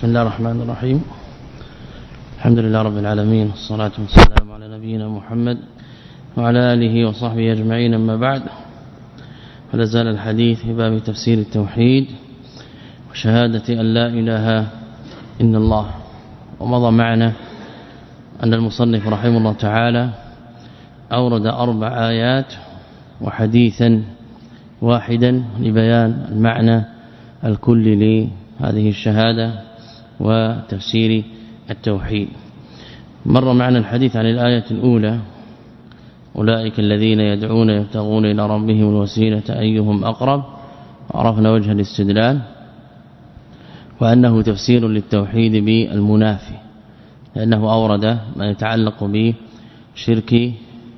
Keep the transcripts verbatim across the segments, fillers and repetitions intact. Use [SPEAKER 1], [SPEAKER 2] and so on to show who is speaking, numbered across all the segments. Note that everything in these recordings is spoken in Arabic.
[SPEAKER 1] بسم الله الرحمن الرحيم. الحمد لله رب العالمين، والصلاة والسلام على نبينا محمد وعلى آله وصحبه أجمعين. أما بعد، فلا زال الحديث في باب تفسير التوحيد وشهادة أن لا إله إلا الله. ومضى معنا أن المصنف رحمه الله تعالى أورد أربع آيات وحديثا واحدا لبيان المعنى الكلي لهذه الشهادة وتفسير التوحيد. مر معنا الحديث عن الآية الأولى: أولئك الذين يدعون يبتغون إلى ربهم الوسيلة أيهم أقرب. عرفنا وجه الاستدلال، وأنه تفسير للتوحيد بالمنافي، لأنه أورد ما يتعلق بشرك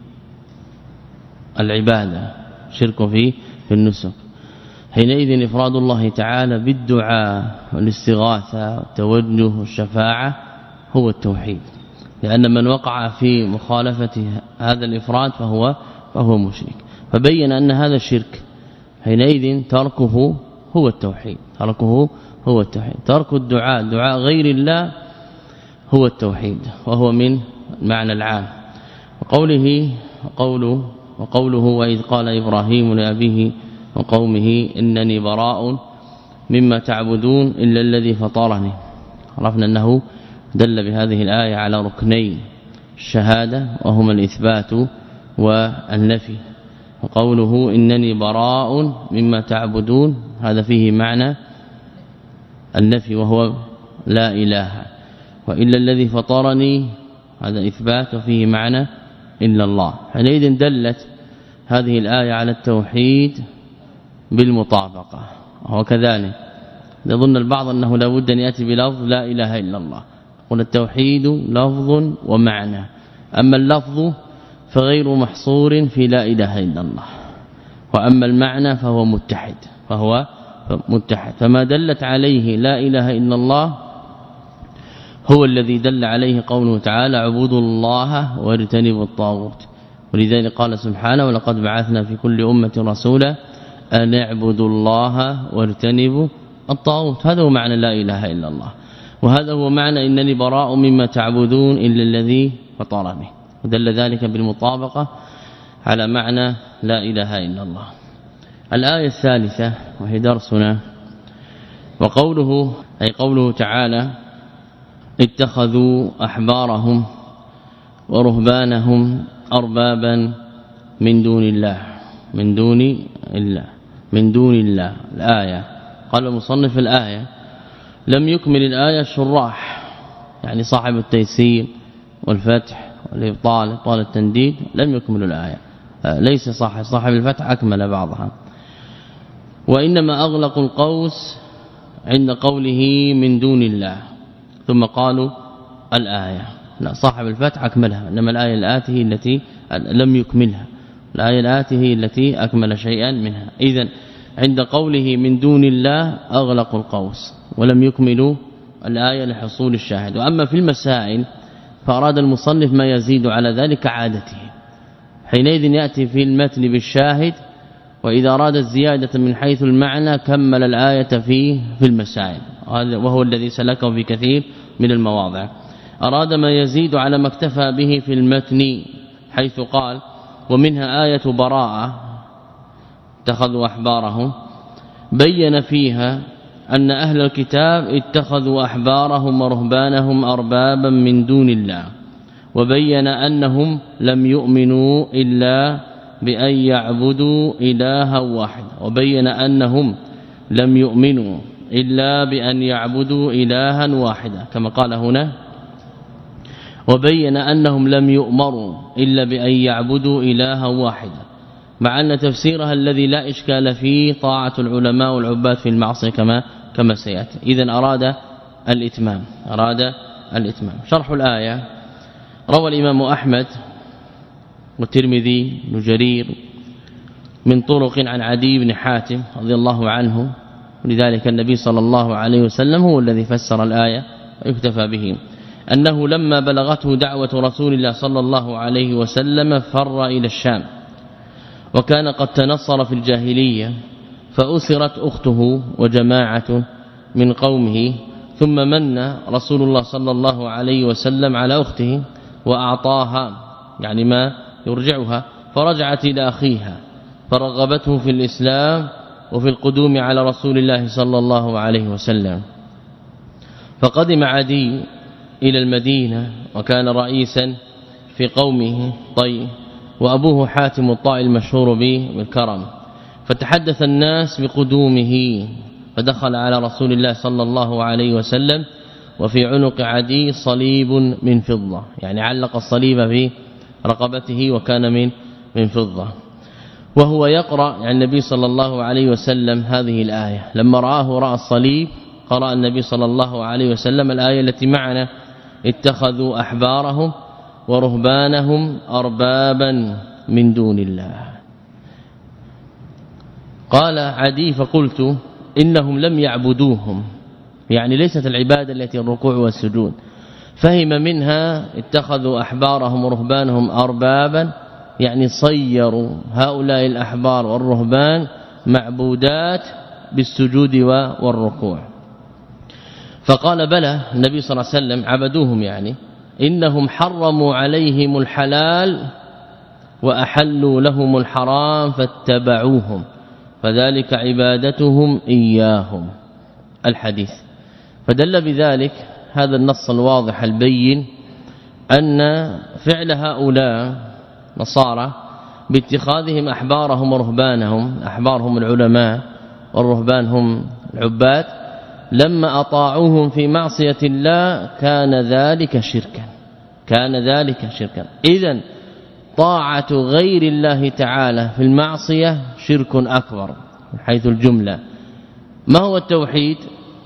[SPEAKER 1] العبادة، شرك في في النسك. حينئذ إفراد الله تعالى بالدعاء والاستغاثة والتوجه والشفاعة هو التوحيد، لأن من وقع في مخالفة هذا الإفراد فهو فهو مشرك. فبين أن هذا الشرك حينئذ تركه هو التوحيد، تركه هو التوحيد. ترك الدعاء دعاء غير الله هو التوحيد، وهو من المعنى العام. وقوله وقوله وقوله وإذ قال إبراهيم لأبيه وقومه إنني براء مما تعبدون إلا الذي فطرني. عرفنا أنه دل بهذه الآية على ركني الشهادة، وهما الإثبات والنفي. وقوله إنني براء مما تعبدون هذا فيه معنى النفي، وهو لا إله، وإلا الذي فطرني هذا إثبات وفيه معنى إلا الله. حينئذ دلت هذه الآية على التوحيد بالمطابقة. وكذلك يظن البعض أنه لا بد أن يأتي بلفظ لا إله إلا الله. قل التوحيد لفظ ومعنى، أما اللفظ فغير محصور في لا إله إلا الله، وأما المعنى فهو متحد فهو متحد. فما دلت عليه لا إله إلا الله هو الذي دل عليه قوله تعالى: اعبدوا الله واجتنبوا الطاغوت. ولذلك قال سبحانه: ولقد بعثنا في كل أمة رسولا أن اعبدوا الله واجتنبوا الطاغوت. هذا هو معنى لا إله إلا الله، وهذا هو معنى إنني براء مما تعبدون إلا الذي فطرني. ودل ذلك بالمطابقة على معنى لا إله إلا الله. الآية الثالثة وهي درسنا: وقوله أي قوله تعالى: اتخذوا أحبارهم ورهبانهم أربابا من دون الله من دون الله من دون الله. الآية قال المصنف الآية لم يكمل الآية الشراح، يعني صاحب التيسير والفتح والإبطال إبطال التنديد لم يكمل الآية، ليس صاحب صاحب الفتح أكمل بعضها، وإنما أغلقوا القوس عند قوله من دون الله ثم قالوا الآية. لا، صاحب الفتح أكملها، إنما الآية الآتي التي لم يكملها، الآية الآتي هي التي أكمل شيئا منها. إذن عند قوله من دون الله أغلقوا القوس ولم يكملوا الآية لحصول الشاهد. وأما في المسائل فأراد المصنف ما يزيد على ذلك عادته، حينئذ يأتي في المتن بالشاهد، وإذا أراد الزيادة من حيث المعنى كمل الآية في في المسائل، وهو الذي سلكه في كثير من المواضع. أراد ما يزيد على ما اكتفى به في المتن، حيث قال: ومنها آية براءة اتخذوا أحبارهم، بين فيها أن أهل الكتاب اتخذوا أحبارهم ورهبانهم أربابا من دون الله، وبين أنهم لم يؤمنوا إلا بأن يعبدوا إلها واحد وبين أنهم لم يؤمنوا إلا بأن يعبدوا إلها واحدا، كما قال هنا: وبين أنهم لم يؤمروا إلا بأن يعبدوا إلها واحدا، مع أن تفسيرها الذي لا إشكال فيه طاعة العلماء والعباد في المعصية كما كما سيأتي. إذن أراد الإتمام أراد الإتمام. شرح الآية: روى الإمام أحمد والترمذي بن جرير من طرق عن عدي بن حاتم رضي الله عنه، ولذلك النبي صلى الله عليه وسلم هو الذي فسر الآية ويكتفى به، أنه لما بلغته دعوة رسول الله صلى الله عليه وسلم فر إلى الشام، وكان قد تنصر في الجاهلية، فأسرت أخته وجماعة من قومه، ثم من رسول الله صلى الله عليه وسلم على أخته وأعطاها يعني ما يرجعها، فرجعت إلى أخيها فرغبته في الإسلام وفي القدوم على رسول الله صلى الله عليه وسلم. فقدم عدي إلى المدينة وكان رئيسا في قومه طي، وأبوه حاتم الطائي المشهور به بالكرم، فتحدث الناس بقدومه، فدخل على رسول الله صلى الله عليه وسلم وفي عنق عدي صليب من فضة، يعني علق الصليب في رقبته وكان من من فضة، وهو يقرأ يعني النبي صلى الله عليه وسلم هذه الآية. لما رآه رأى الصليب قرأ النبي صلى الله عليه وسلم الآية التي معنا: اتخذوا أحبارهم ورهبانهم أربابا من دون الله. قال عدي: فقلت إنهم لم يعبدوهم، يعني ليست العبادة التي الركوع والسجود، فهم منها اتخذوا أحبارهم ورهبانهم أربابا، يعني صيروا هؤلاء الأحبار والرهبان معبودات بالسجود والركوع. فقال: بلى النبي صلى الله عليه وسلم عبدوهم، يعني إنهم حرموا عليهم الحلال وأحلوا لهم الحرام فاتبعوهم، فذلك عبادتهم إياهم. الحديث. فدل بذلك هذا النص الواضح البين أن فعل هؤلاء نصارى باتخاذهم أحبارهم ورهبانهم، أحبارهم العلماء والرهبان هم العباد، لما أطاعوهم في معصية الله كان ذلك شركا، كان ذلك شركا. إذن طاعة غير الله تعالى في المعصية شرك أكبر من حيث الجملة. ما هو التوحيد؟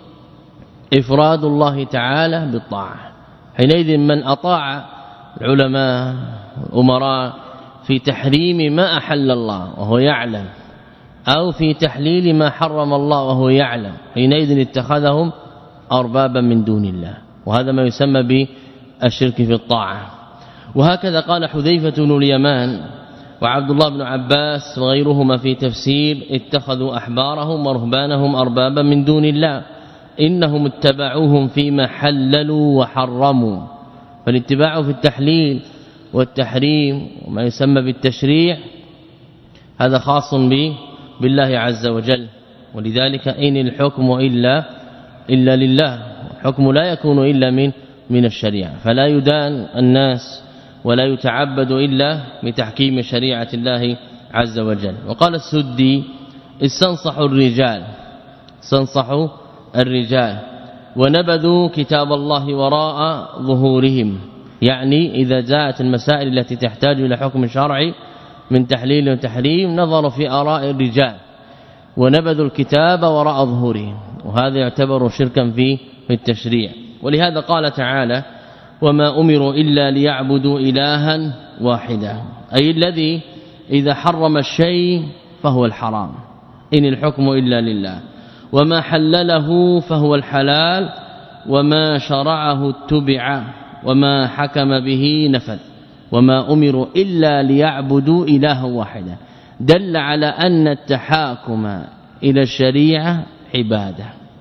[SPEAKER 1] إفراد الله تعالى بالطاعة. حينئذ من أطاع العلماء الأمراء في تحريم ما أحل الله وهو يعلم، أو في تحليل ما حرم الله وهو يعلم، حينئذ اتخذهم أربابا من دون الله، وهذا ما يسمى بالشرك في الطاعة. وهكذا قال حذيفة بن اليمان وعبد الله بن عباس وغيرهما في تفسير: اتخذوا أحبارهم ورهبانهم أربابا من دون الله، إنهم اتبعوهم فيما حللوا وحرموا. فالاتباع في التحليل والتحريم وما يسمى بالتشريع هذا خاص به بالله عز وجل، ولذلك إن الحكم إلا إلا لله، الحكم لا يكون إلا من من الشريعة، فلا يدان الناس ولا يتعبد إلا بتحكيم شريعة الله عز وجل. وقال السدي: استنصحوا الرجال استنصحوا الرجال ونبذوا كتاب الله وراء ظهورهم، يعني إذا جاءت المسائل التي تحتاج إلى حكم شرعي من تحليل وتحريم نظروا في آراء الرجال ونبذوا الكتاب وراء ظهورهم، وهذا يعتبر شركا في التشريع. ولهذا قال تعالى: وما أمروا إلا ليعبدوا إلها واحدا، أي الذي إذا حرم الشيء فهو الحرام، إن الحكم إلا لله، وما حلله فهو الحلال، وما شرعه اتبع، وما حكم به نفذ، وما أمروا إلا ليعبدوا إلها واحدا. دل على أن التحاكم إلى الشريعة عبادة،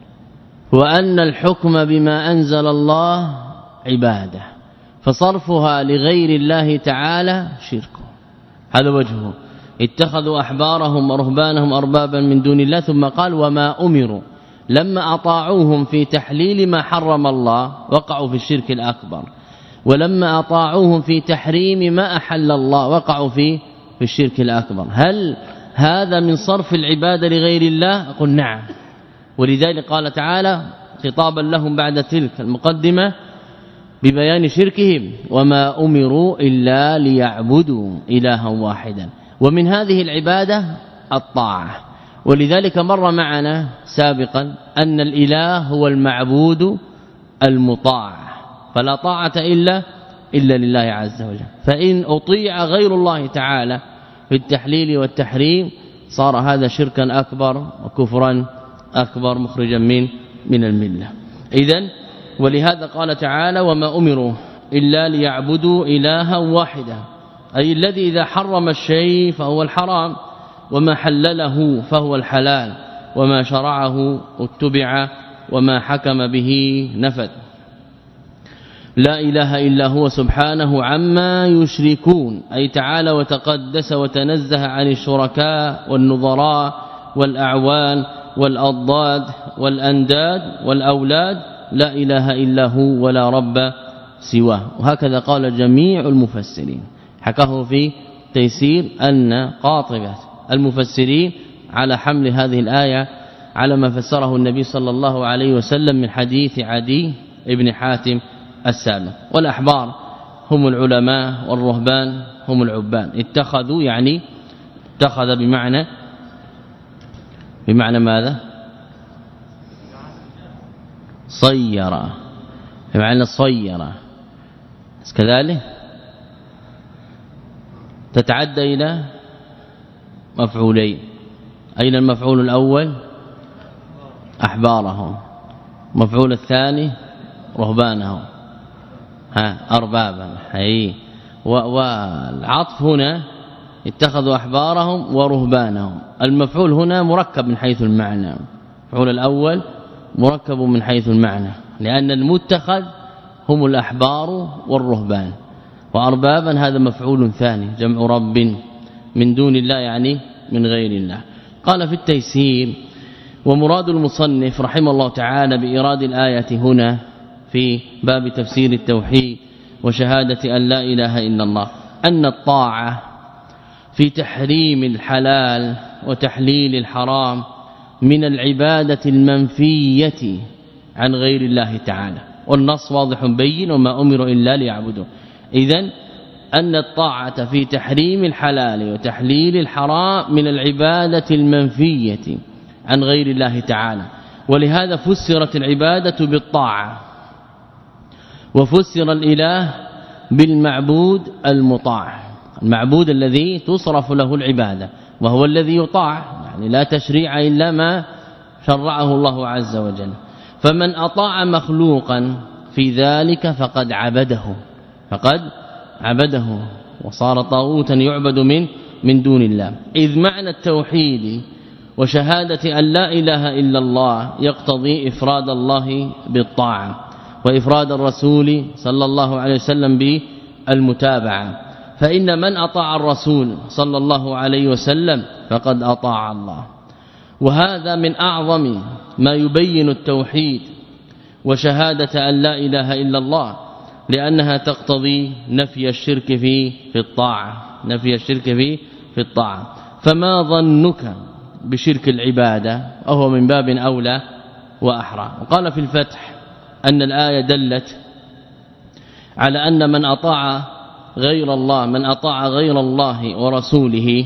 [SPEAKER 1] وأن الحكم بما أنزل الله عبادة، فصرفها لغير الله تعالى شرك. هذا وجهه: اتخذوا أحبارهم ورهبانهم أربابا من دون الله، ثم قال: وما أمروا، لما أطاعوهم في تحليل ما حرم الله وقعوا في الشرك الأكبر، ولما أطاعوهم في تحريم ما أحل الله وقعوا في في الشرك الأكبر. هل هذا من صرف العبادة لغير الله؟ أقول نعم. ولذلك قال تعالى خطابا لهم بعد تلك المقدمة ببيان شركهم: وما أمروا إلا ليعبدوا إلها واحدا. ومن هذه العبادة الطاعة، ولذلك مر معنا سابقا أن الإله هو المعبود المطاع، فلا طاعة إلا إلا لله عز وجل. فإن أطيع غير الله تعالى في التحليل والتحريم صار هذا شركا أكبر وكفرا أكبر مخرجا من من الملة. إذن ولهذا قال تعالى: وما أمروا إلا ليعبدوا إلها واحدا، أي الذي إذا حرم الشيء فهو الحرام، وما حلله فهو الحلال، وما شرعه اتبع وما حكم به نفد. لا إله إلا هو سبحانه عما يشركون، أي تعالى وتقدس وتنزه عن الشركاء والنظراء والأعوان والأضداد والأنداد والأولاد، لا إله إلا هو ولا رب سواه. وهكذا قال جميع المفسرين، حكاه في تيسير أن قاطبة المفسرين على حمل هذه الآية على ما فسره النبي صلى الله عليه وسلم من حديث عدي ابن حاتم السابق. والأحبار هم العلماء والرهبان هم العبان. اتخذوا يعني اتخذ بمعنى بمعنى ماذا؟ صير، بمعنى صير كذلك تتعدى إلى مفعولين. أين المفعول الأول؟ أحبارهم. مفعول الثاني رهبانهم، ها أربابا. أي والعطف هنا اتخذوا أحبارهم ورهبانهم. المفعول هنا مركب من حيث المعنى، المفعول الأول مركب من حيث المعنى، لأن المتخذ هم الأحبار والرهبان، وأربابا هذا مفعول ثاني جمع رب من دون الله يعني من غير الله. قال في التيسير: ومراد المصنف رحمه الله تعالى بإيراد الآية هنا في باب تفسير التوحيد وشهادة أن لا إله إلا الله أن الطاعة في تحريم الحلال وتحليل الحرام من العبادة المنفية عن غير الله تعالى، والنص واضح بين: وما أمروا إلا ليعبدوا. إذن أن الطاعة في تحريم الحلال وتحليل الحرام من العبادة المنفية عن غير الله تعالى، ولهذا فسرت العبادة بالطاعة، وفسر الإله بالمعبود المطاع، المعبود الذي تصرف له العبادة وهو الذي يطاع، يعني لا تشريع إلا ما شرعه الله عز وجل. فمن أطاع مخلوقا في ذلك فقد عبده فقد عبده وصار طاغوتا يعبد من من دون الله. إذ معنى التوحيد وشهادة أن لا إله إلا الله يقتضي إفراد الله بالطاعة، وإفراد الرسول صلى الله عليه وسلم بالمتابعة. فإن من أطاع الرسول صلى الله عليه وسلم فقد أطاع الله، وهذا من أعظم ما يبين التوحيد وشهادة أن لا إله إلا الله، لأنها تقتضي نفي الشرك في في الطاعة نفي الشرك في في الطاعة. فما ظنك بشرك العبادة وهو من باب أولى وأحرى. وقال في الفتح أن الآية دلت على أن من أطاع غير الله من أطاع غير الله ورسوله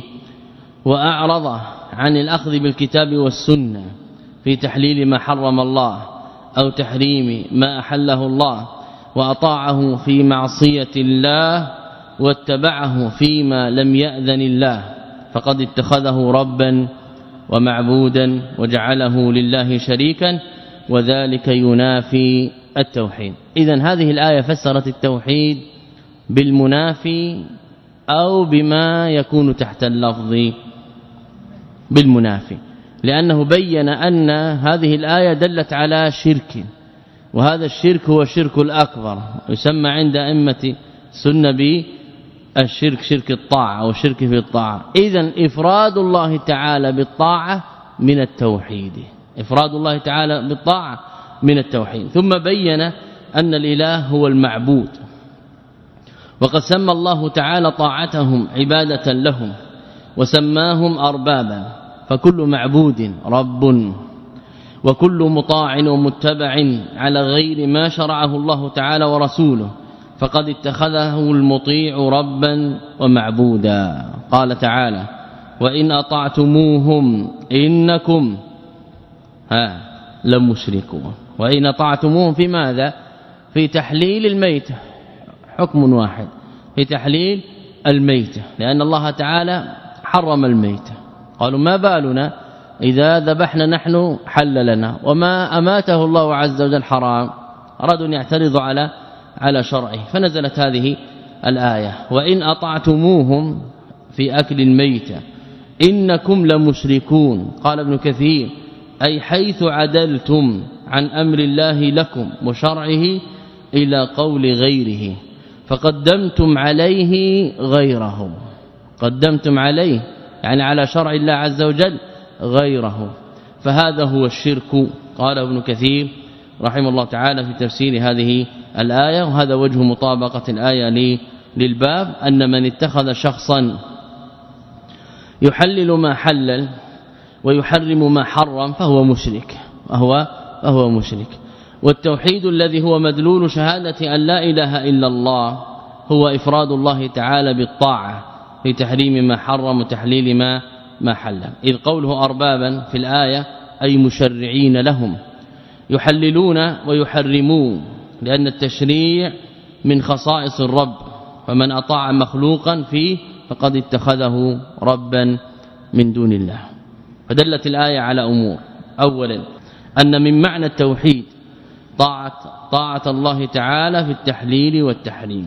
[SPEAKER 1] وأعرض عن الأخذ بالكتاب والسنة في تحليل ما حرم الله أو تحريم ما أحله الله، وأطاعه في معصية الله واتبعه فيما لم يأذن الله، فقد اتخذه ربا ومعبودا وجعله لله شريكا، وذلك ينافي التوحيد. إذن هذه الآية فسرت التوحيد بالمنافي أو بما يكون تحت اللفظ بالمنافي، لأنه بين أن هذه الآية دلت على شرك، وهذا الشرك هو الشرك الأكبر، يسمى عند أئمة السنة بالشرك شرك الطاعة أو الشرك في الطاعة. إذن إفراد الله تعالى بالطاعة من التوحيد، إفراد الله تعالى بالطاعة من التوحيد. ثم بين أن الإله هو المعبود، وقد سمى الله تعالى طاعتهم عبادة لهم وسماهم أربابا، فكل معبود رب، وكل مطاع ومتبع على غير ما شرعه الله تعالى ورسوله فقد اتخذه المطيع ربا ومعبودا. قال تعالى: وإن أطعتموهم إنكم ها لمشركون. وإن أطعتموهم في ماذا؟ في تحليل الميتة، حكم واحد في تحليل الميتة، لأن الله تعالى حرم الميتة. قالوا: ما بالنا إذا ذبحنا نحن حل لنا، وما أماته الله عز وجل حرام. أرادوا أن يعترضوا على على شرعه، فنزلت هذه الآية: وإن أطعتموهم في أكل الميتة إنكم لمشركون. قال ابن كثير: أي حيث عدلتم عن أمر الله لكم وشرعه إلى قول غيره فقدمتم عليه غيره قدمتم عليه يعني على شرع الله عز وجل غيره فهذا هو الشرك. قال ابن كثير رحمه الله تعالى في تفسير هذه الآية وهذا وجه مطابقة الآية للباب أن من اتخذ شخصا يحلل ما حلل ويحرم ما حرم فهو مشرك وهو فهو مشرك. والتوحيد الذي هو مدلول شهادة أن لا إله إلا الله هو إفراد الله تعالى بالطاعة في تحريم ما حرم وتحليل ما ما حل. إذ قوله أربابا في الآية أي مشرعين لهم يحللون ويحرمون لأن التشريع من خصائص الرب فمن أطاع مخلوقا فيه فقد اتخذه ربا من دون الله. فدلت الآية على أمور. أولا أن من معنى التوحيد طاعة طاعة الله تعالى في التحليل والتحريم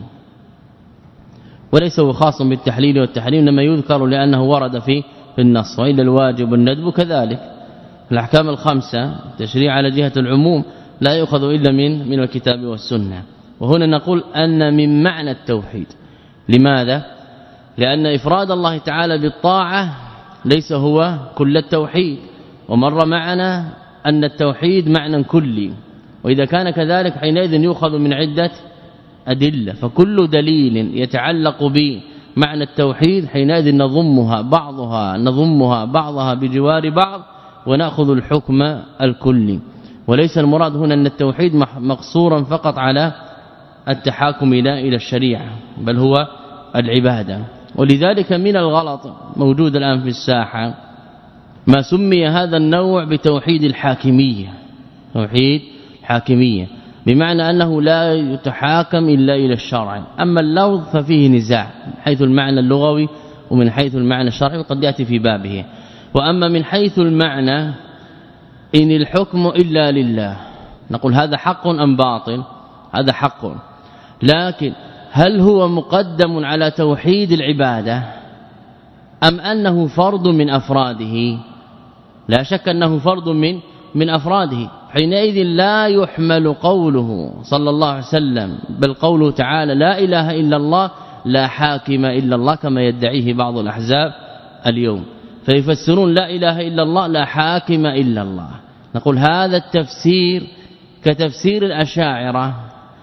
[SPEAKER 1] وليس هو خاص بالتحليل والتحريم انما يذكر لأنه ورد في في النص وإلا الواجب والندب كذلك. الأحكام الخمسة تشريع على جهة العموم لا يؤخذ إلا من من الكتاب والسنة. وهنا نقول أن من معنى التوحيد. لماذا؟ لأن إفراد الله تعالى بالطاعة ليس هو كل التوحيد ومر معنا أن التوحيد معنى كلي وإذا كان كذلك حينئذ يؤخذ من عدة أدلة فكل دليل يتعلق بمعنى التوحيد حينئذ نضمها بعضها نضمها بعضها بجوار بعض ونأخذ الحكم الكلي. وليس المراد هنا أن التوحيد مقصورا فقط على التحاكم إلى إلى الشريعة بل هو العبادة. ولذلك من الغلط موجود الآن في الساحة ما سمي هذا النوع بتوحيد الحاكمية توحيد حاكمية بمعنى أنه لا يتحاكم إلا إلى الشرع. أما اللفظ ففيه نزاع من حيث المعنى اللغوي ومن حيث المعنى الشرعي وقد يأتي في بابه. وأما من حيث المعنى إن الحكم إلا لله نقول هذا حق أم باطل؟ هذا حق لكن هل هو مقدم على توحيد العبادة أم أنه فرد من أفراده؟ لا شك أنه فرد من من أفراده حينئذ لا يحمل قوله صلى الله عليه وسلم بل قوله تعالى لا إله إلا الله لا حاكم إلا الله كما يدعيه بعض الأحزاب اليوم فيفسرون لا إله إلا الله لا حاكم إلا الله. نقول هذا التفسير كتفسير الأشاعرة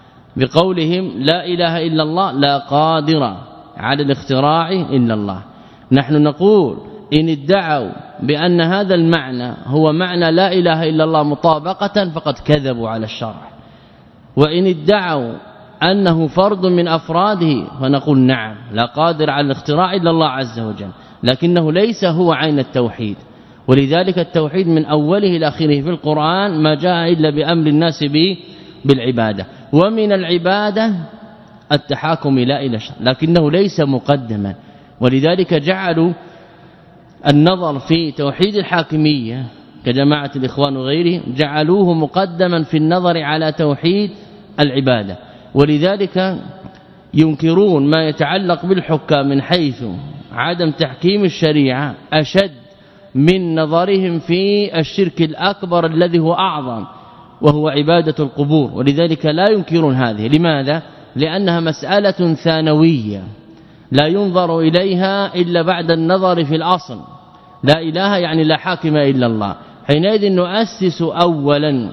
[SPEAKER 1] بقولهم لا إله إلا الله لا قادر على الاختراع إلا الله. نحن نقول إن ادعوا بأن هذا المعنى هو معنى لا إله إلا الله مطابقة فقد كذبوا على الشرع. وإن ادعوا أنه فرد من أفراده فنقول نعم لا قادر على الاختراع إلا الله عز وجل لكنه ليس هو عين التوحيد. ولذلك التوحيد من أوله إلى آخره في القرآن ما جاء إلا بأمر الناس به بالعبادة ومن العبادة التحاكم إلى إلى الشرع لكنه ليس مقدما. ولذلك جعلوا النظر في توحيد الحاكمية كجماعة الإخوان وغيره جعلوه مقدما في النظر على توحيد العبادة. ولذلك ينكرون ما يتعلق بالحكام من حيث عدم تحكيم الشريعة أشد من نظرهم في الشرك الأكبر الذي هو أعظم وهو عبادة القبور. ولذلك لا ينكرون هذه. لماذا؟ لأنها مسألة ثانوية لا ينظر إليها إلا بعد النظر في الأصل لا إله يعني لا حاكم إلا الله. حينئذ نؤسس أولا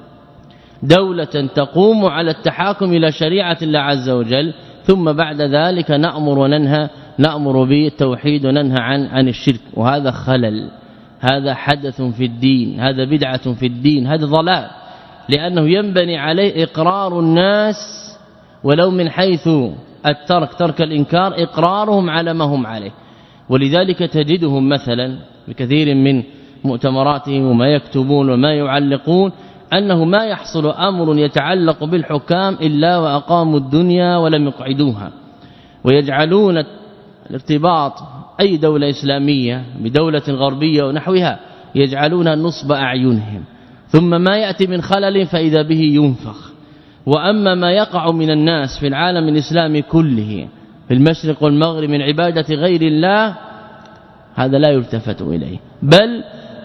[SPEAKER 1] دولة تقوم على التحاكم إلى شريعة الله عز وجل ثم بعد ذلك نأمر وننهى نأمر بالتوحيد وننهى عن عن الشرك. وهذا خلل هذا حدث في الدين هذا بدعة في الدين هذا ضلال لأنه ينبني عليه إقرار الناس ولو من حيث الترك ترك الإنكار إقرارهم على ما هم عليه. ولذلك تجدهم مثلا بكثير من مؤتمراتهم وما يكتبون وما يعلقون أنه ما يحصل أمر يتعلق بالحكام إلا وأقاموا الدنيا ولم يقعدوها ويجعلون الارتباط أي دولة إسلامية بدولة غربية ونحوها يجعلونها نصب أعينهم ثم ما يأتي من خلل فإذا به ينفخ. وأما ما يقع من الناس في العالم الإسلامي كله في المشرق والمغرب من عبادة غير الله هذا لا يلتفت إليه بل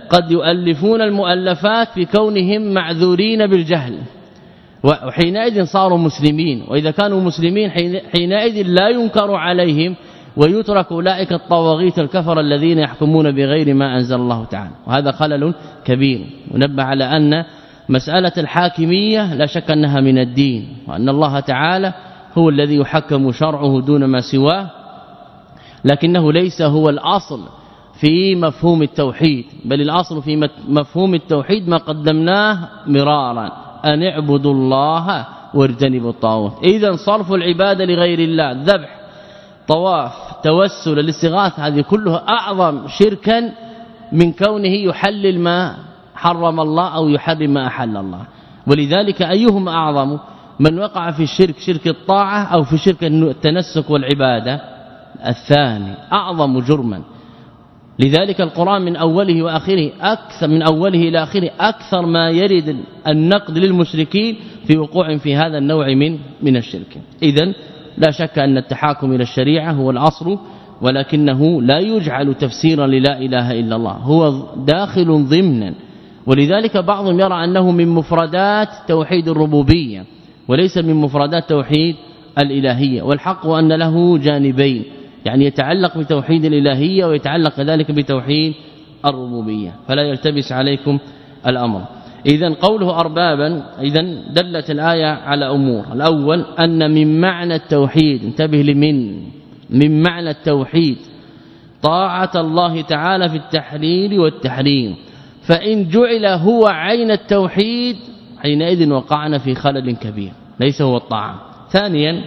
[SPEAKER 1] قد يؤلفون المؤلفات في كونهم معذورين بالجهل وحينئذ صاروا مسلمين، وإذا كانوا مسلمين حينئذ لا ينكر عليهم ويترك أولئك الطواغيت الكفر الذين يحكمون بغير ما أنزل الله تعالى، وهذا خلل كبير. ونبه على أن مسألة الحاكمية لا شك أنها من الدين، وأن الله تعالى هو الذي يحكم شرعه دون ما سواه، لكنه ليس هو الأصل في مفهوم التوحيد، بل الأصل في مفهوم التوحيد ما قدمناه مرارا، أن اعبدوا الله واجتنبوا الطاغوت. إذا صرف العبادة لغير الله، ذبح، طواف، توسل، الاستغاثة، هذه كلها أعظم شركا من كونه يحلل ما حرم الله أو يحرم ما أحل الله. ولذلك أيهما أعظم؟ من وقع في الشرك شرك الطاعة أو في شرك التنسك والعبادة؟ الثاني أعظم جرما. لذلك القرآن من أوله وآخره أكثر من أوله إلى آخره أكثر ما يرد النقد للمشركين في وقوع في هذا النوع من من الشرك. إذن لا شك أن التحاكم إلى الشريعة هو الأصل، ولكنه لا يجعل تفسيرا للا إله إلا الله، هو داخل ضمنا. ولذلك بعضهم يرى أنه من مفردات توحيد الربوبية وليس من مفردات توحيد الإلهية، والحق أن له جانبين، يعني يتعلق بتوحيد الإلهية ويتعلق كذلك بتوحيد الربوبية، فلا يلتبس عليكم الأمر. إذن قوله أربابا، إذن دلت الآية على أمور. الأول أن من معنى التوحيد، انتبه لمن من معنى التوحيد طاعة الله تعالى في التحليل والتحريم، فإن جعل هو عين التوحيد حينئذ وقعنا في خلل كبير، ليس هو الطاعة. ثانيا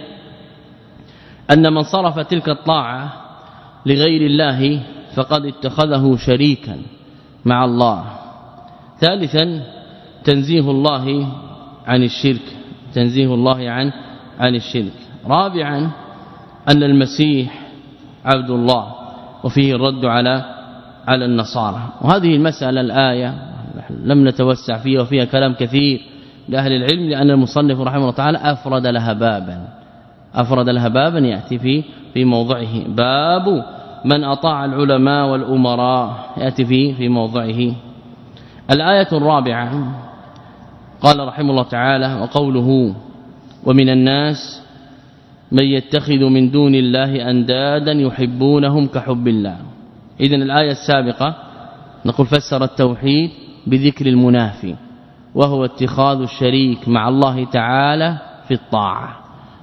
[SPEAKER 1] أن من صرف تلك الطاعة لغير الله فقد اتخذه شريكا مع الله. ثالثا تنزيه الله عن الشرك، تنزيه الله عن عن الشرك. رابعا أن المسيح عبد الله، وفيه الرد على على النصارى. وهذه المسألة الآية لم نتوسع فيها وفيها كلام كثير لأهل العلم، لأن المصنف رحمه الله تعالى أفرد لها بابا أفرد لها بابا يأتي في في موضعه. باب من أطاع العلماء والأمراء يأتي في في موضعه. الآية الرابعة قال رحمه الله تعالى: وقوله ومن الناس من يتخذ من دون الله أندادا يحبونهم كحب الله. إذن الآية السابقة نقول فسر التوحيد بذكر المنافي، وهو اتخاذ الشريك مع الله تعالى في الطاعة،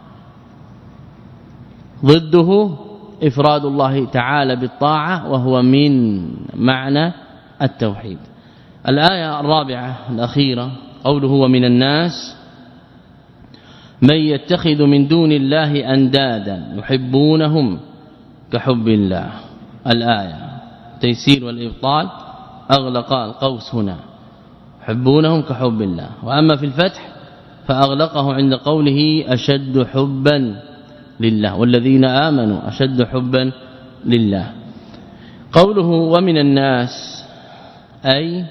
[SPEAKER 1] ضده إفراد الله تعالى بالطاعة وهو من معنى التوحيد. الآية الرابعة الأخيرة قوله ومن الناس من يتخذ من دون الله أندادا يحبونهم كحب الله. الآية تيسير والإبطال أغلق القوس هنا، يحبونهم كحب الله. وأما في الفتح فأغلقه عند قوله أشد حبا لله، والذين آمنوا أشد حبا لله. قوله ومن الناس أي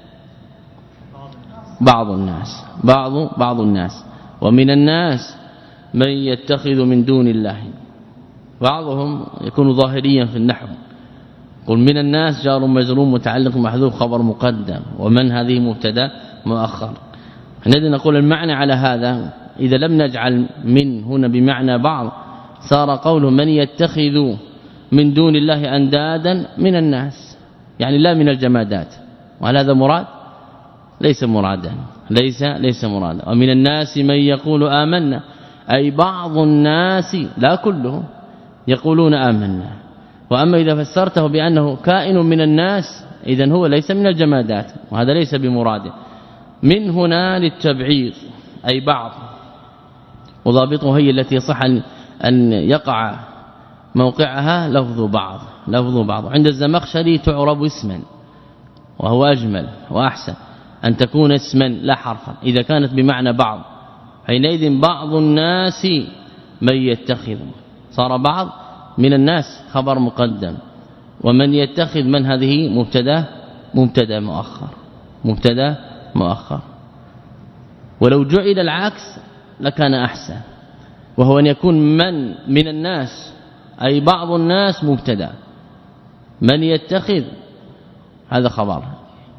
[SPEAKER 1] بعض الناس، بعض بعض الناس. ومن الناس من يتخذ من دون الله، بعضهم يكون ظاهريا في النحو، قل من الناس جار مجرور متعلق محذوف خبر مقدم، ومن هذه مبتدا مؤخر. نحن نقول المعنى على هذا إذا لم نجعل من هنا بمعنى بعض صار قوله من يتخذ من دون الله أندادا من الناس، يعني لا من الجمادات. وهل هذا مراد؟ ليس مرادا، ليس ليس مرادا. ومن الناس من يقول آمنا، أي بعض الناس لا كلهم يقولون آمنا. وأما إذا فسرته بأنه كائن من الناس إذن هو ليس من الجمادات، وهذا ليس بمراده. من هنا للتبعيض أي بعض، وضابطه هي التي صح أن يقع موقعها لفظ بعض، لفظ بعض. عند الزمخشري تعرب اسما، وهو أجمل وأحسن أن تكون اسما لا حرفا إذا كانت بمعنى بعض. حينئذ بعض الناس من يتخذ، صار بعض من الناس خبر مقدم، ومن يتخذ من هذه مبتدا مبتدا مؤخر، مبتدا مؤخر. ولو جعل العكس لكان أحسن، وهو أن يكون من من الناس أي بعض الناس مبتدا، من يتخذ هذا خبر،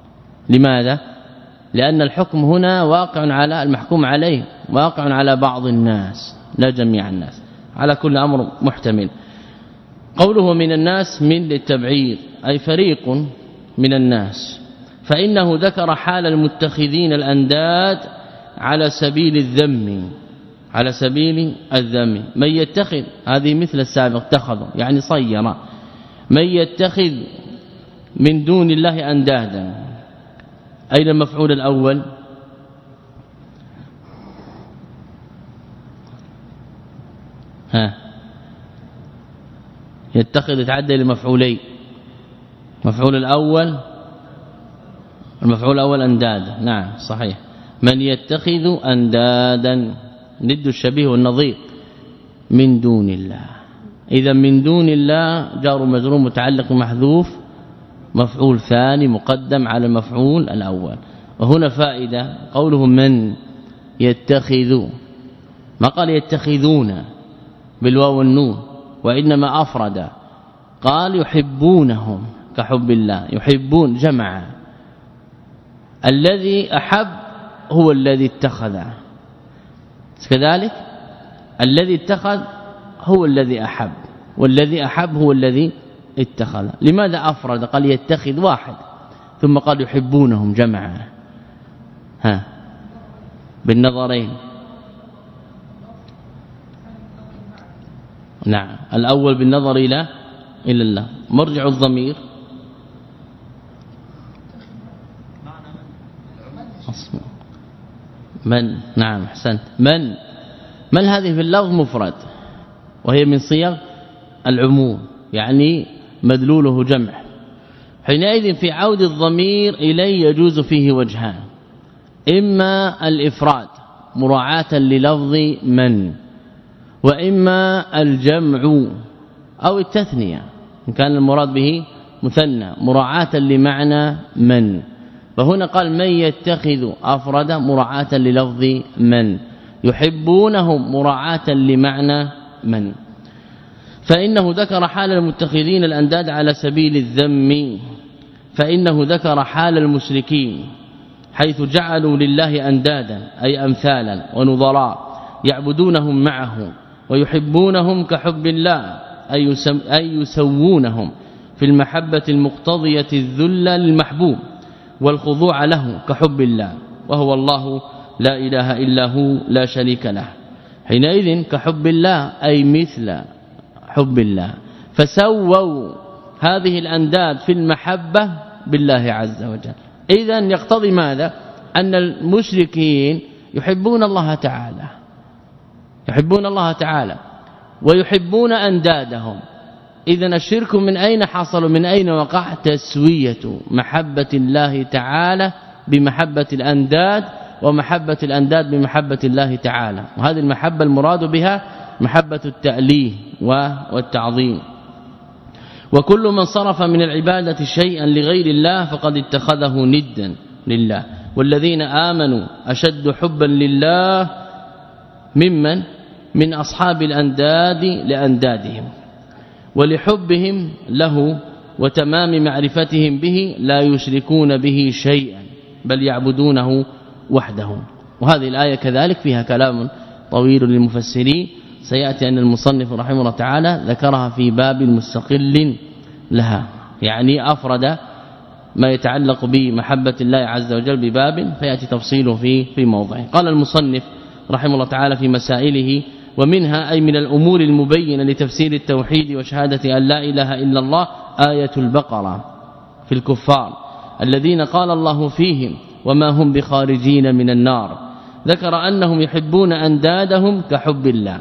[SPEAKER 1] لماذا؟ لأن الحكم هنا واقع على المحكوم عليه، واقع على بعض الناس لا جميع الناس، على كل أمر محتمل. قوله من الناس من للتبعير أي فريق من الناس، فإنه ذكر حال المتخذين الأنداد على سبيل الذم، على سبيل الذم. من يتخذ هذه مثل السابق اتخذوا يعني صير، من يتخذ من دون الله أندادا. أين المفعول الأول؟ ها يتخذ يتعدى لمفعولين، مفعول الأول المفعول الأول أندادا، نعم صحيح. من يتخذ أندادا ضد الشبيه والنظير من دون الله. إذا من دون الله جار مجرور متعلق محذوف، مفعول ثاني مقدم على المفعول الأول. وهنا فائدة، قوله من يتخذ ما قال يتخذون بالواو والنون، وإنما أفرد قال يحبونهم كحب الله، يحبون جمع. الذي أحب هو الذي اتخذ، كذلك الذي اتخذ هو الذي أحب، والذي أحب هو الذي اتخذ. لماذا أفرد؟ قال يتخذ واحد ثم قال يحبونهم جمع. ها بالنظرين، نعم الأول بالنظر إلى إلى الله. مرجع الضمير من، نعم احسنت. من من هذه في اللفظ مفرد وهي من صيغ العموم، يعني مدلوله جمع. حينئذ في عود الضمير إليه يجوز فيه وجهان، إما الإفراد مراعاة للفظ من، وإما الجمع أو التثنية إن كان المراد به مثنى مراعاة لمعنى من. فهنا قال من يتخذ أفرد مراعاة للفظ من، يحبونهم مراعاة لمعنى من. فإنه ذكر حال المتخذين الأنداد على سبيل الذم، فإنه ذكر حال المشركين حيث جعلوا لله أندادا أي أمثالا ونظراء يعبدونهم معه ويحبونهم كحب الله أي يسوونهم في المحبة المقتضية الذل للمحبوب والخضوع له كحب الله، وهو الله لا إله إلا هو لا شريك له. حينئذ كحب الله أي مثل حب الله، فسووا هذه الأنداد في المحبة بالله عز وجل. إذن يقتضي ماذا؟ أن المشركين يحبون الله تعالى، يحبون الله تعالى ويحبون أندادهم. إذن الشرك من أين حصل؟ من أين وقع؟ تسوية محبة الله تعالى بمحبة الأنداد، ومحبة الأنداد بمحبة الله تعالى. وهذه المحبة المراد بها محبة التأليه والتعظيم. وكل من صرف من العبادة شيئا لغير الله فقد اتخذه ندا لله. والذين آمنوا أشد حبا لله ممن من أصحاب الأنداد لأندادهم، ولحبهم له وتمام معرفتهم به لا يشركون به شيئا بل يعبدونه وحده. وهذه الآية كذلك فيها كلام طويل للمفسرين، سيأتي أن المصنف رحمه الله تعالى ذكرها في باب مستقل لها، يعني أفرد ما يتعلق بمحبة الله عز وجل بباب فيأتي تفصيله في في موضعه. قال المصنف رحمه الله تعالى في مسائله: ومنها أي من الأمور المبينة لتفسير التوحيد وشهادة أن لا إله إلا الله آية البقرة في الكفار الذين قال الله فيهم وما هم بخارجين من النار. ذكر أنهم يحبون أندادهم كحب الله،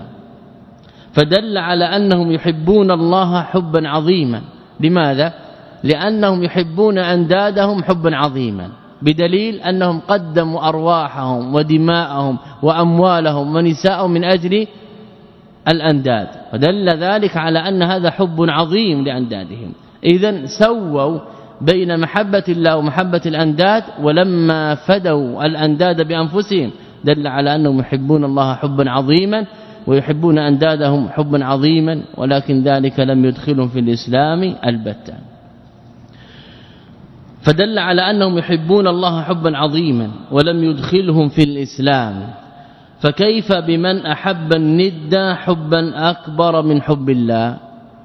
[SPEAKER 1] فدل على أنهم يحبون الله حبا عظيما. لماذا؟ لأنهم يحبون أندادهم حبا عظيما، بدليل أنهم قدموا أرواحهم ودماءهم وأموالهم ونساءهم من أجل الأنداد، فدل ذلك على أن هذا حب عظيم لأندادهم. إذن سووا بين محبة الله ومحبة الأنداد، ولما فدوا الأنداد بأنفسهم دل على أنهم يحبون الله حبا عظيما ويحبون أندادهم حبا عظيما، ولكن ذلك لم يدخلهم في الإسلام البتة. فدل على أنهم يحبون الله حبا عظيما ولم يدخلهم في الإسلام. فكيف بمن أحب الند حبا أكبر من حب الله؟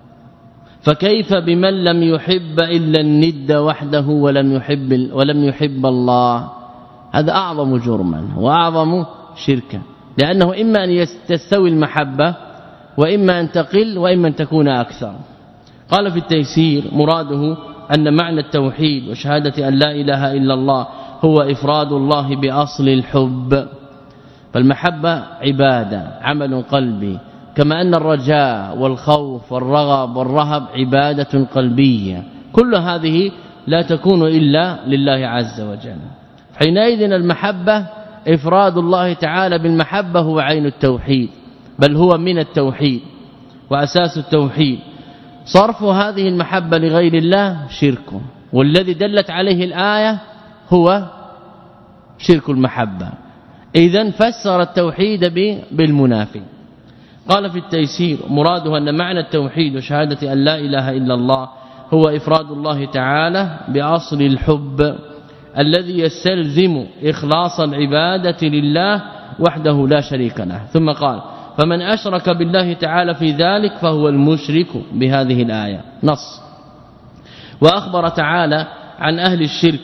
[SPEAKER 1] فكيف بمن لم يحب إلا الند وحده ولم يحب ولم يحب الله؟ هذا أعظم جرما وأعظم شركا، لأنه إما أن تستوي المحبة وإما أن تقل وإما أن تكون أكثر. قال في التيسير: مراده أن معنى التوحيد وشهادة أن لا إله إلا الله هو إفراد الله بأصل الحب. فالمحبة عبادة عمل قلبي، كما أن الرجاء والخوف والرغب والرهب عبادة قلبية، كل هذه لا تكون إلا لله عز وجل. حينئذ المحبة إفراد الله تعالى بالمحبة هو عين التوحيد، بل هو من التوحيد وأساس التوحيد. صرف هذه المحبة لغير الله شرك، والذي دلت عليه الآية هو شرك المحبة. إذن فسر التوحيد بالمنافي. قال في التيسير: مراده أن معنى التوحيد وشهادة أن لا إله إلا الله هو إفراد الله تعالى بأصل الحب الذي يستلزم إخلاص العبادة لله وحده لا شريك له. ثم قال: فمن أشرك بالله تعالى في ذلك فهو المشرك بهذه الآية. نص. وأخبر تعالى عن أهل الشرك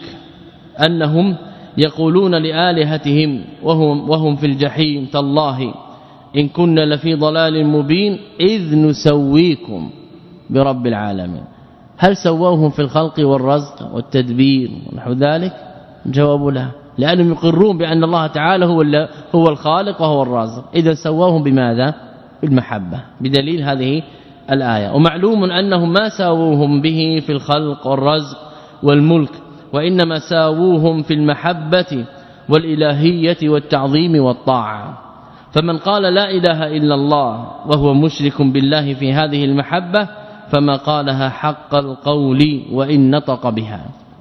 [SPEAKER 1] أنهم يقولون لآلهتهم وهم, وهم في الجحيم: تالله إن كنا لفي ضلال مبين إذ نسويكم برب العالمين. هل سووهم في الخلق والرزق والتدبير ونحو ذلك؟ جواب لا، لأنهم يقرون بأن الله تعالى هو هو الخالق وهو الرازق. إذا سووهم بماذا؟ بالمحبة، بدليل هذه الآية. ومعلوم أنهم ما ساووهم به في الخلق والرزق والملك، وإنما ساووهم في المحبة والإلهية والتعظيم والطاعة. فمن قال لا إله إلا الله وهو مشرك بالله في هذه المحبة فما قالها حق القول وإن نطق بها،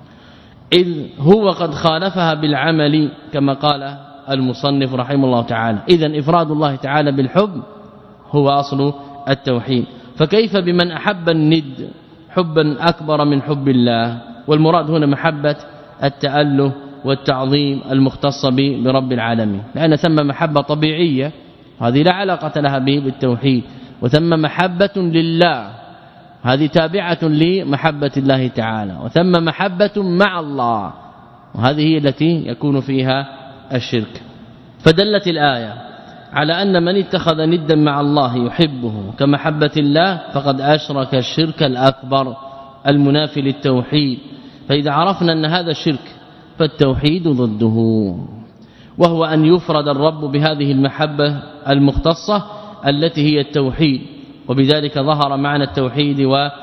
[SPEAKER 1] إذ هو قد خالفها بالعمل كما قال المصنف رحمه الله تعالى. إذن إفراد الله تعالى بالحب هو أصل التوحيد. فكيف بمن أحب الند حبا أكبر من حب الله؟ والمراد هنا محبة التأله والتعظيم المختص برب العالمين، لأن ثم محبة طبيعية هذه لا علاقة لها به بالتوحيد، وثم محبة لله هذه تابعة لمحبة الله تعالى، وثم محبة مع الله وهذه هي التي يكون فيها الشرك. فدلت الآية على أن من اتخذ ندا مع الله يحبه كمحبة الله فقد أشرك الشرك الأكبر المنافي للتوحيد. فإذا عرفنا أن هذا الشرك فالتوحيد ضده، وهو أن يفرد الرب بهذه المحبة المختصة التي هي التوحيد. وبذلك ظهر معنى التوحيد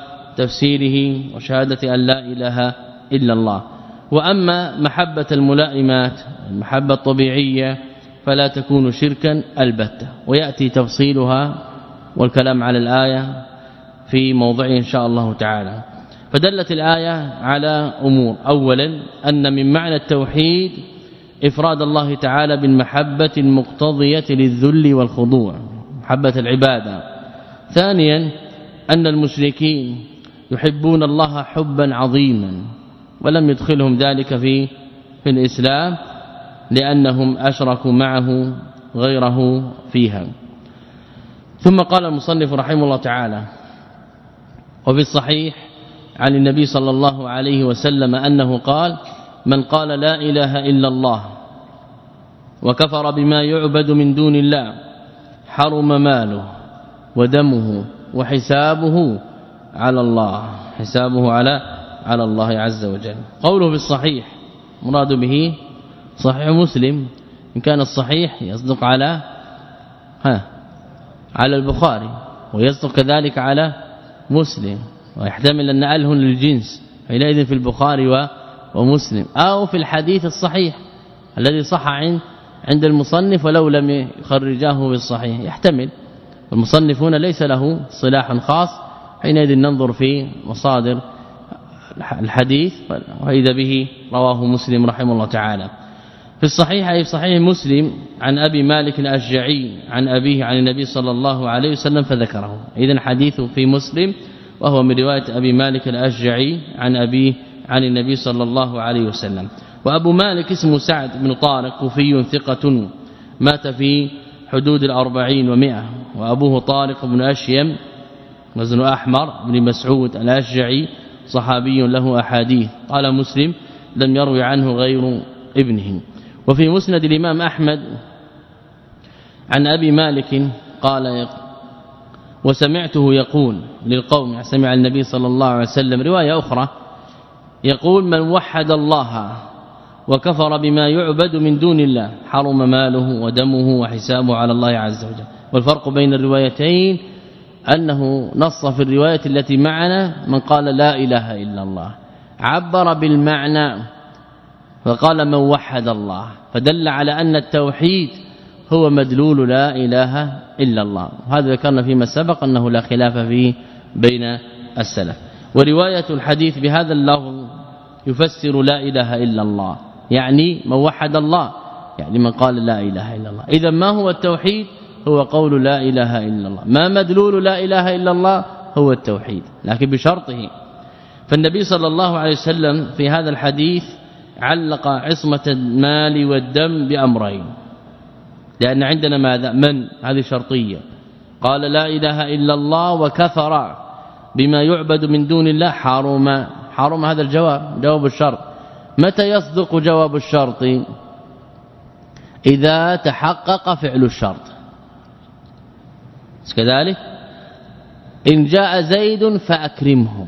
[SPEAKER 1] وتفسيره وشهادة أن لا إله إلا الله. وأما محبة الملائمات المحبة الطبيعية فلا تكون شركا البتة، ويأتي تفصيلها والكلام على الآية في موضعه إن شاء الله تعالى. فدلت الآية على أمور: أولا أن من معنى التوحيد إفراد الله تعالى بالمحبة المقتضية للذل والخضوع، محبة العبادة. ثانيا أن المشركين يحبون الله حبا عظيما ولم يدخلهم ذلك في في الإسلام لأنهم أشركوا معه غيره فيها. ثم قال المصنف رحمه الله تعالى: وفي الصحيح عن النبي صلى الله عليه وسلم أنه قال: من قال لا إله إلا الله وكفر بما يعبد من دون الله حرم ماله ودمه وحسابه على الله حسابه على على الله عز وجل. قوله في الصحيح مراد به صحيح مسلم، إن كان الصحيح يصدق على ها على البخاري ويصدق كذلك على مسلم، ويحتمل أن أله للجنس حينئذ في البخاري ومسلم، أو في الحديث الصحيح الذي صح عند المصنف ولو لم يخرجاه بالصحيح يحتمل. المصنف هنا ليس له صلاح خاص، حينئذ ننظر في مصادر الحديث وإذا به رواه مسلم رحمه الله تعالى. في الصحيح أي في صحيح مسلم عن أبي مالك الأشجعي عن أبيه عن النبي صلى الله عليه وسلم فذكره. إذن حديث في مسلم وهو من رواية أبي مالك الأشجعي عن أبيه عن النبي صلى الله عليه وسلم. وأبو مالك اسمه سعد بن طارق كوفي ثقة مات في حدود الأربعين ومئة، وأبوه طارق بن أشيم وزن أحمر بن مسعود الأشجعي صحابي له أحاديث. قال مسلم لم يروي عنه غير ابنه. وفي مسند الإمام أحمد عن أبي مالك قال وسمعته يقول للقوم، سمع النبي صلى الله عليه وسلم رواية أخرى يقول من وحد الله وكفر بما يعبد من دون الله حرم ماله ودمه وحسابه على الله عز وجل. والفرق بين الروايتين أنه نص في الرواية التي معنا من قال لا إله إلا الله، عبر بالمعنى فقال من وحد الله، فدل على أن التوحيد هو مدلول لا إله إلا الله. وهذا ذكرنا فيما سبق أنه لا خلاف فيه بين السلف. ورواية الحديث بهذا اللفظ يفسر لا إله إلا الله، يعني من وحد الله، يعني من قال لا إله إلا الله. إذا ما هو التوحيد؟ هو قول لا إله إلا الله. ما مدلول لا إله إلا الله؟ هو التوحيد، لكن بشرطه. فالنبي صلى الله عليه وسلم في هذا الحديث علق عصمة المال والدم بأمرين، لأن عندنا ماذا؟ من هذه شرطية، قال لا إله إلا الله وكفر بما يعبد من دون الله حرم. حرم هذا الجواب، جواب الشرط. متى يصدق جواب الشرط؟ إذا تحقق فعل الشرط. كذلك إن جاء زيد فأكرمه،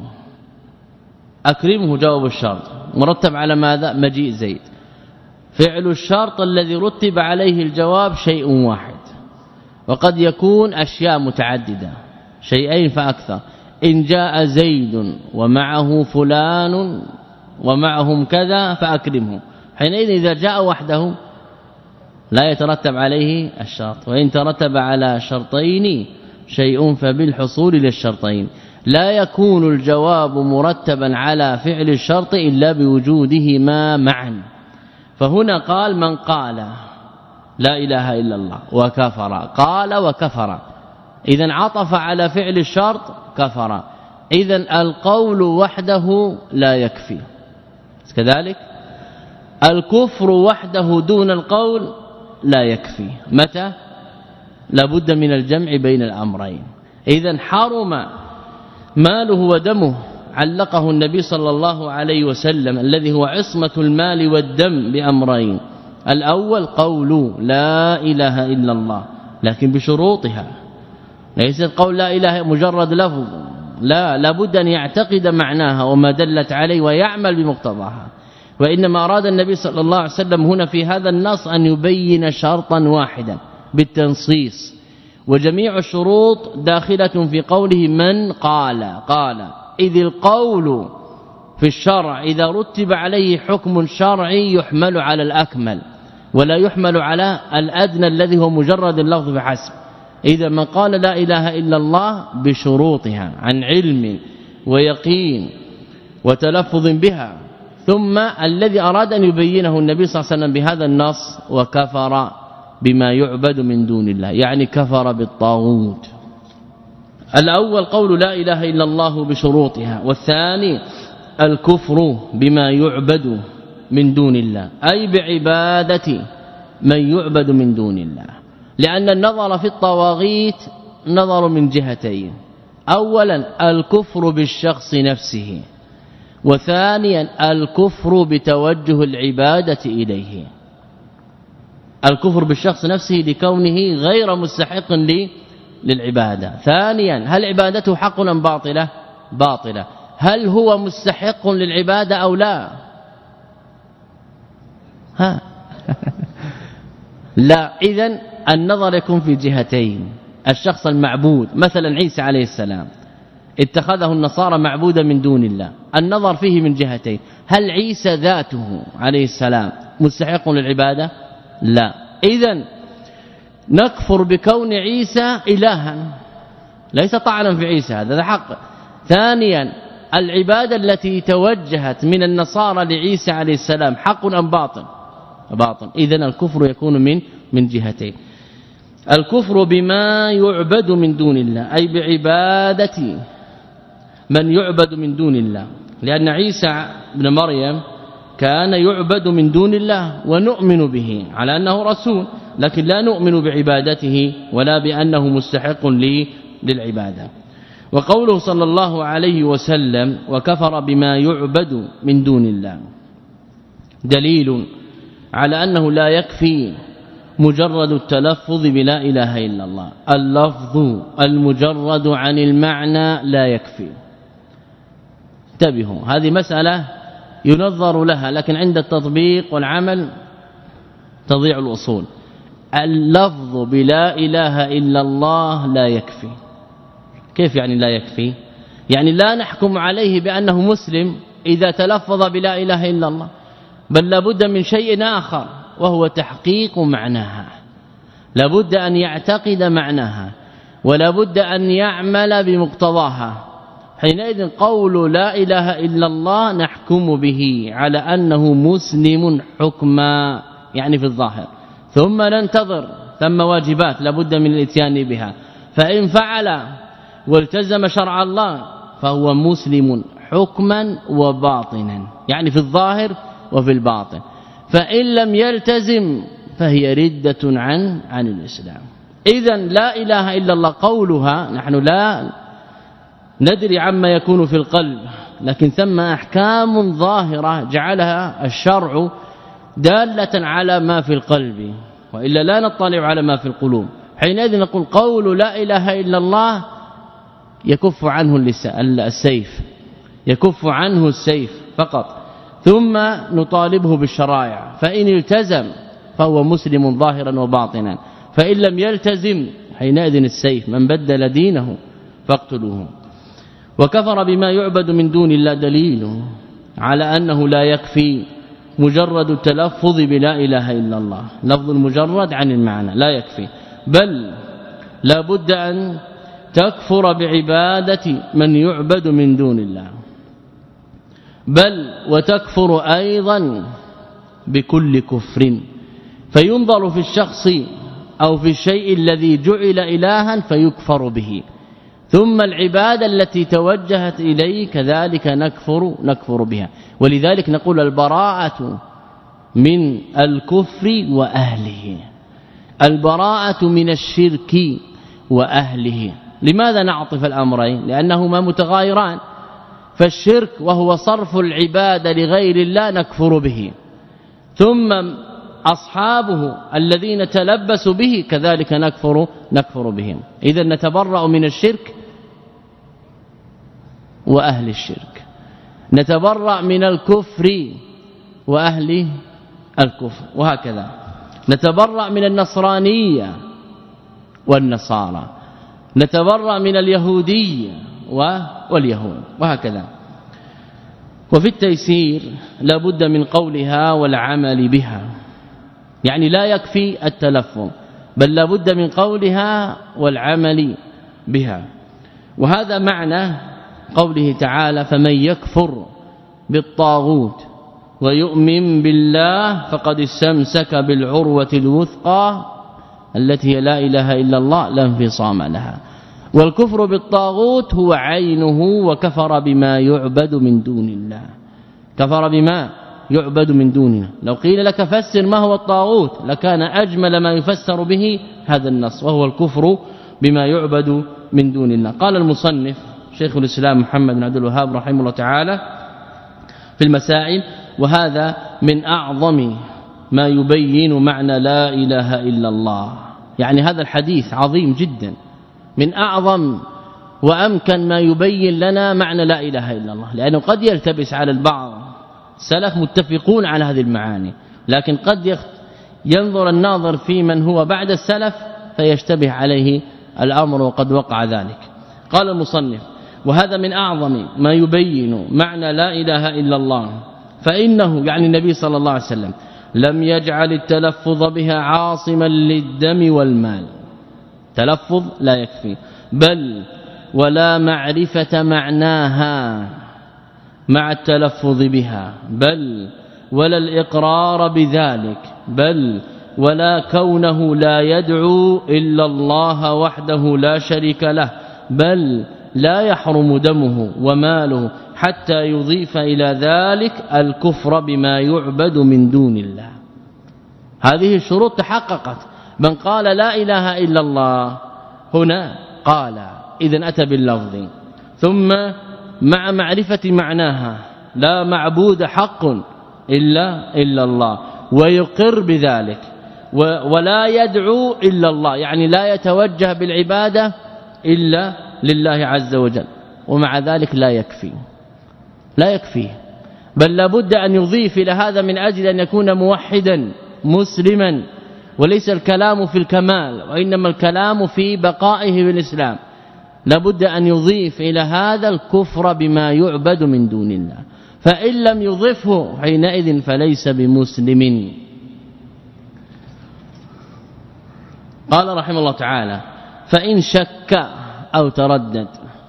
[SPEAKER 1] أكرمه جواب الشرط مرتب على ماذا؟ مجيء زيد. فعل الشرط الذي رتب عليه الجواب شيء واحد، وقد يكون أشياء متعددة، شيئين فأكثر. إن جاء زيد ومعه فلان ومعهم كذا فأكرمه، حينئذ إذا جاء وحده لا يترتب عليه الشرط. وإن ترتب على شرطين شيء فبالحصول للشرطين. لا يكون الجواب مرتبا على فعل الشرط إلا بوجودهما معا. فهنا قال من قال لا إله إلا الله وكفر، قال وكفر، إذن عطف على فعل الشرط كفر. إذن القول وحده لا يكفي، كذلك الكفر وحده دون القول لا يكفي. متى؟ لابد من الجمع بين الأمرين. إذن حرم ماله ودمه علقه النبي صلى الله عليه وسلم الذي هو عصمة المال والدم بأمرين. الأول قول لا إله إلا الله، لكن بشروطها، ليس قول لا إله مجرد لفظ، لا، لابد أن يعتقد معناها وما دلت عليه ويعمل بمقتضاها. وإنما أراد النبي صلى الله عليه وسلم هنا في هذا النص أن يبين شرطا واحدا بالتنصيص، وجميع الشروط داخلة في قوله من قال. قال إذ القول في الشرع إذا رتب عليه حكم شرعي يحمل على الأكمل ولا يحمل على الأدنى الذي هو مجرد اللفظ بحسب. إذا من قال لا إله إلا الله بشروطها عن علم ويقين وتلفظ بها، ثم الذي أراد أن يبينه النبي صلى الله عليه وسلم بهذا النص وكفر بما يعبد من دون الله، يعني كفر بالطاغوت. الأول قول لا إله إلا الله بشروطها، والثاني الكفر بما يعبد من دون الله، أي بعبادة من يعبد من دون الله. لأن النظر في الطواغيت نظر من جهتين، أولا الكفر بالشخص نفسه، وثانيا الكفر بتوجه العبادة إليه. الكفر بالشخص نفسه لكونه غير مستحق للعبادة. ثانيا هل عبادته حق أم باطلة؟ باطلة. هل هو مستحق للعبادة أو لا؟ ها لا. إذن النظر يكون في جهتين. الشخص المعبود مثلا عيسى عليه السلام اتخذه النصارى معبودا من دون الله، النظر فيه من جهتين. هل عيسى ذاته عليه السلام مستحق للعبادة؟ لا. إذن نكفر بكون عيسى إلها، ليس طعنا في عيسى، هذا حق. ثانيا العبادة التي توجهت من النصارى لعيسى عليه السلام حق أم باطل؟ باطل. إذن الكفر يكون من من جهتين. الكفر بما يعبد من دون الله، أي بعبادة من يعبد من دون الله. لأن عيسى بن مريم كان يعبد من دون الله ونؤمن به على أنه رسول، لكن لا نؤمن بعبادته ولا بأنه مستحق للعبادة. وقوله صلى الله عليه وسلم وكفر بما يعبد من دون الله دليل على أنه لا يكفي مجرد التلفظ بلا إله إلا الله. اللفظ المجرد عن المعنى لا يكفي. انتبهوا، هذه مسألة ينظر لها، لكن عند التطبيق والعمل تضيع الأصول. اللفظ بلا إله إلا الله لا يكفي. كيف يعني لا يكفي؟ يعني لا نحكم عليه بأنه مسلم إذا تلفظ بلا إله إلا الله، بل لابد من شيء آخر وهو تحقيق معناها. لابد أن يعتقد معناها ولابد أن يعمل بمقتضاها. حينئذ قول لا إله إلا الله نحكم به على أنه مسلم حكما، يعني في الظاهر، ثم ننتظر ثم واجبات لابد من الاتيان بها، فإن فعل والتزم شرع الله فهو مسلم حكما وباطنا، يعني في الظاهر وفي الباطن. فإن لم يلتزم فهي ردة عن عن الإسلام. إذا لا إله إلا الله قولها نحن لا ندري عما يكون في القلب، لكن ثم أحكام ظاهرة جعلها الشرع دالة على ما في القلب، وإلا لا نطلع على ما في القلوب. حينئذ نقول قول لا إله إلا الله يكف عنه السيف، يكف عنه السيف فقط، ثم نطالبه بالشرائع، فإن التزم فهو مسلم ظاهرا وباطنا، فإن لم يلتزم حينئذ السيف، من بدل دينه فاقتلوه. وكفر بما يعبد من دون الله دليل على أنه لا يكفي مجرد التلفظ بلا إله إلا الله، لفظ المجرد عن المعنى لا يكفي، بل لا بد أن تكفر بعبادة من يعبد من دون الله، بل وتكفر أيضا بكل كفر. فينظر في الشخص أو في الشيء الذي جعل إلها فيكفر به، ثم العبادة التي توجهت إليه كذلك نكفر نكفر بها. ولذلك نقول البراءة من الكفر وأهله، البراءة من الشرك وأهله. لماذا نعطف الأمرين؟ لأنهما متغايران. فالشرك وهو صرف العبادة لغير الله نكفر به، ثم أصحابه الذين تلبسوا به كذلك نكفر نكفر بهم. إذا نتبرأ من الشرك وأهل الشرك، نتبرأ من الكفر وأهل الكفر، وهكذا نتبرأ من النصرانية والنصارى، نتبرأ من اليهودية واليهود، وهكذا. وفي التيسير لا بد من قولها والعمل بها، يعني لا يكفي التلفظ بل لا بد من قولها والعمل بها. وهذا معنى قوله تعالى فمن يكفر بالطاغوت ويؤمن بالله فقد استمسك بالعروة الوثقى التي هي لا إله إلا الله لا انفصام لها. والكفر بالطاغوت هو عينه وكفر بما يعبد من دون الله، كفر بما يعبد من دونه. لو قيل لك فسر ما هو الطاغوت لكان أجمل ما يفسر به هذا النص، وهو الكفر بما يعبد من دون الله. قال المصنف شيخ الإسلام محمد بن عبد الوهاب رحمه الله تعالى في المسائل: وهذا من أعظم ما يبين معنى لا إله إلا الله. يعني هذا الحديث عظيم جدا، من أعظم وأمكن ما يبين لنا معنى لا إله إلا الله، لأنه قد يلتبس على البعض. السلف متفقون على هذه المعاني، لكن قد ينظر الناظر في من هو بعد السلف فيشتبه عليه الأمر، وقد وقع ذلك. قال المصنف: وهذا من أعظم ما يبين معنى لا إله إلا الله، فإنه يعني النبي صلى الله عليه وسلم لم يجعل التلفظ بها عاصما للدم والمال، تلفظ لا يكفي، بل ولا معرفة معناها مع التلفظ بها، بل ولا الإقرار بذلك، بل ولا كونه لا يدعو إلا الله وحده لا شريك له، بل لا يحرم دمه وماله حتى يضيف إلى ذلك الكفر بما يعبد من دون الله. هذه الشروط تحققت. من قال لا إله إلا الله هنا قال إذن أتى باللفظ، ثم مع معرفة معناها لا معبود حق إلا إلا الله، ويقر بذلك، ولا يدعو إلا الله، يعني لا يتوجه بالعبادة إلا لله عز وجل. ومع ذلك لا يكفي لا يكفي بل لابد أن يضيف إلى هذا من أجل أن يكون موحدا مسلما، وليس الكلام في الكمال وإنما الكلام في بقائه بالإسلام. لابد أن يضيف إلى هذا الكفر بما يعبد من دون الله، فإن لم يضفه حينئذ فليس بمسلم. قال رحمه الله تعالى: فإن شك أو تردد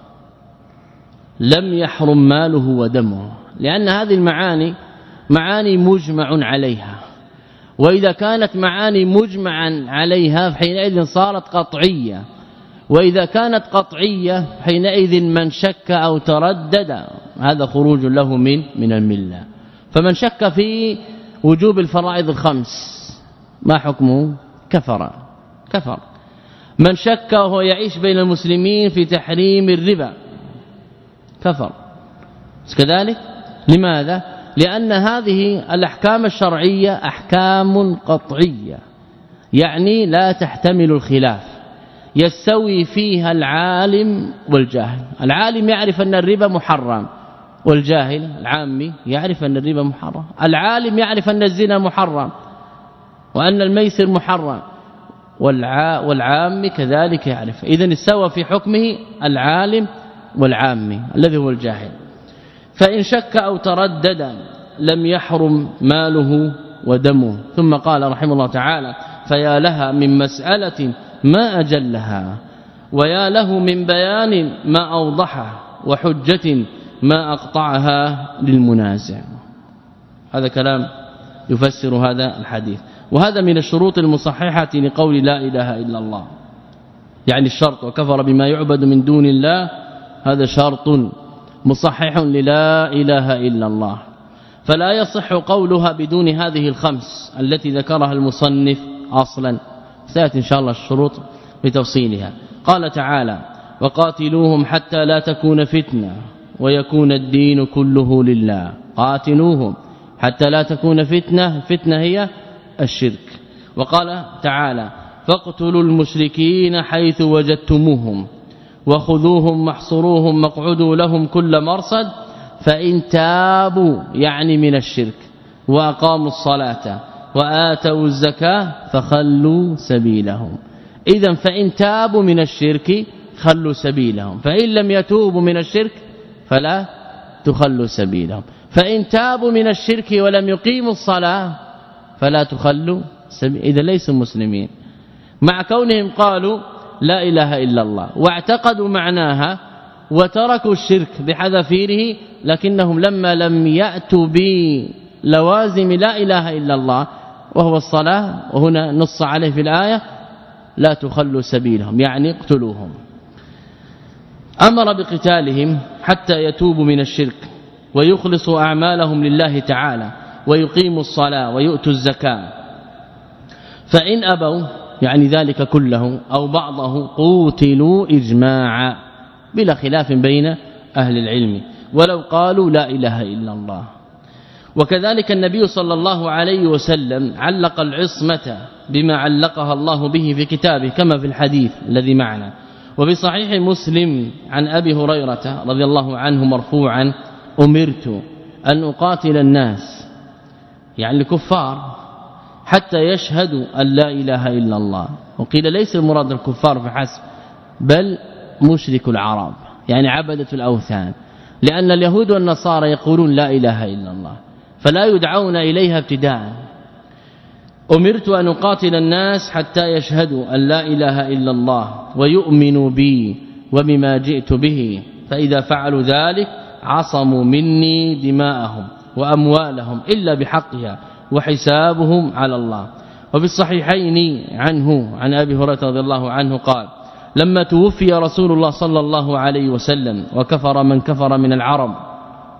[SPEAKER 1] لم يحرم ماله ودمه، لأن هذه المعاني معاني مجمع عليها، وإذا كانت معاني مجمعا عليها حينئذ صارت قطعية، وإذا كانت قطعية حينئذ من شك أو تردد هذا خروج له من من الملة. فمن شك في وجوب الفرائض الخمس ما حكمه؟ كفر كفر. من شك وهو يعيش بين المسلمين في تحريم الربا كفر كذلك. لماذا؟ لأن هذه الأحكام الشرعية أحكام قطعية، يعني لا تحتمل الخلاف، يستوي فيها العالم والجاهل. العالم يعرف أن الربا محرم، والجاهل العامي يعرف أن الربا محرم. العالم يعرف أن الزنا محرم وأن الميسر محرم، والعام كذلك يعرف. إذن استوى في حكمه العالم والعامي الذي هو الجاهل. فإن شك أو تردد لم يحرم ماله ودمه. ثم قال رحمه الله تعالى: فيا لها من مسألة ما أجلها، ويا له من بيان ما أوضحه، وحجة ما أقطعها للمنازع. هذا كلام يفسر هذا الحديث. وهذا من الشروط المصححة لقول لا إله إلا الله، يعني الشرط وكفر بما يعبد من دون الله هذا شرط مصحح للا إله إلا الله، فلا يصح قولها بدون هذه الخمس التي ذكرها المصنف أصلا. سيأتي إن شاء الله الشروط بتفصيلها. قال تعالى: وقاتلوهم حتى لا تكون فتنة ويكون الدين كله لله. قاتلوهم حتى لا تكون فتنة، فتنة هي الشرك. وقال تعالى: فاقتلوا المشركين حيث وجدتموهم وخذوهم واحصروهم واقعدوا لهم كل مرصد فإن تابوا، يعني من الشرك، وأقاموا الصلاة وآتوا الزكاة فخلوا سبيلهم. إذن فإن تابوا من الشرك خلوا سبيلهم، فإن لم يتوبوا من الشرك فلا تخلوا سبيلهم. فإن تابوا من الشرك ولم يقيموا الصلاة فلا تخلوا سبيل. إذا ليسوا مسلمين، مع كونهم قالوا لا إله إلا الله واعتقدوا معناها وتركوا الشرك بحذافيره، لكنهم لما لم يأتوا بلوازم لا إله إلا الله وهو الصلاة، وهنا نص عليه في الآية: لا تخلوا سبيلهم، يعني اقتلوهم. أمر بقتالهم حتى يتوبوا من الشرك ويخلصوا أعمالهم لله تعالى ويقيموا الصلاة ويؤتوا الزكاة. فإن أبوا، يعني ذلك كله أو بعضه، قوتلوا إجماعا بلا خلاف بين أهل العلم ولو قالوا لا إله إلا الله. وكذلك النبي صلى الله عليه وسلم علق العصمة بما علقها الله به في كتابه كما في الحديث الذي معنا. وفي صحيح مسلم عن أبي هريرة رضي الله عنه مرفوعا: أمرت أن أقاتل الناس، يعني الكفار، حتى يشهدوا أن لا إله إلا الله. وقيل ليس المراد الكفار فحسب، بل مشرك العرب، يعني عبدة الأوثان، لأن اليهود والنصارى يقولون لا إله إلا الله فلا يدعون إليها ابتداء. أمرت أن أقاتل الناس حتى يشهدوا أن لا إله إلا الله ويؤمنوا بي وبما جئت به، فإذا فعلوا ذلك عصموا مني دماءهم وأموالهم إلا بحقها وحسابهم على الله. وفي الصحيحين عنه عن أبي هريرة رضي الله عنه قال: لما توفي رسول الله صلى الله عليه وسلم وكفر من كفر من العرب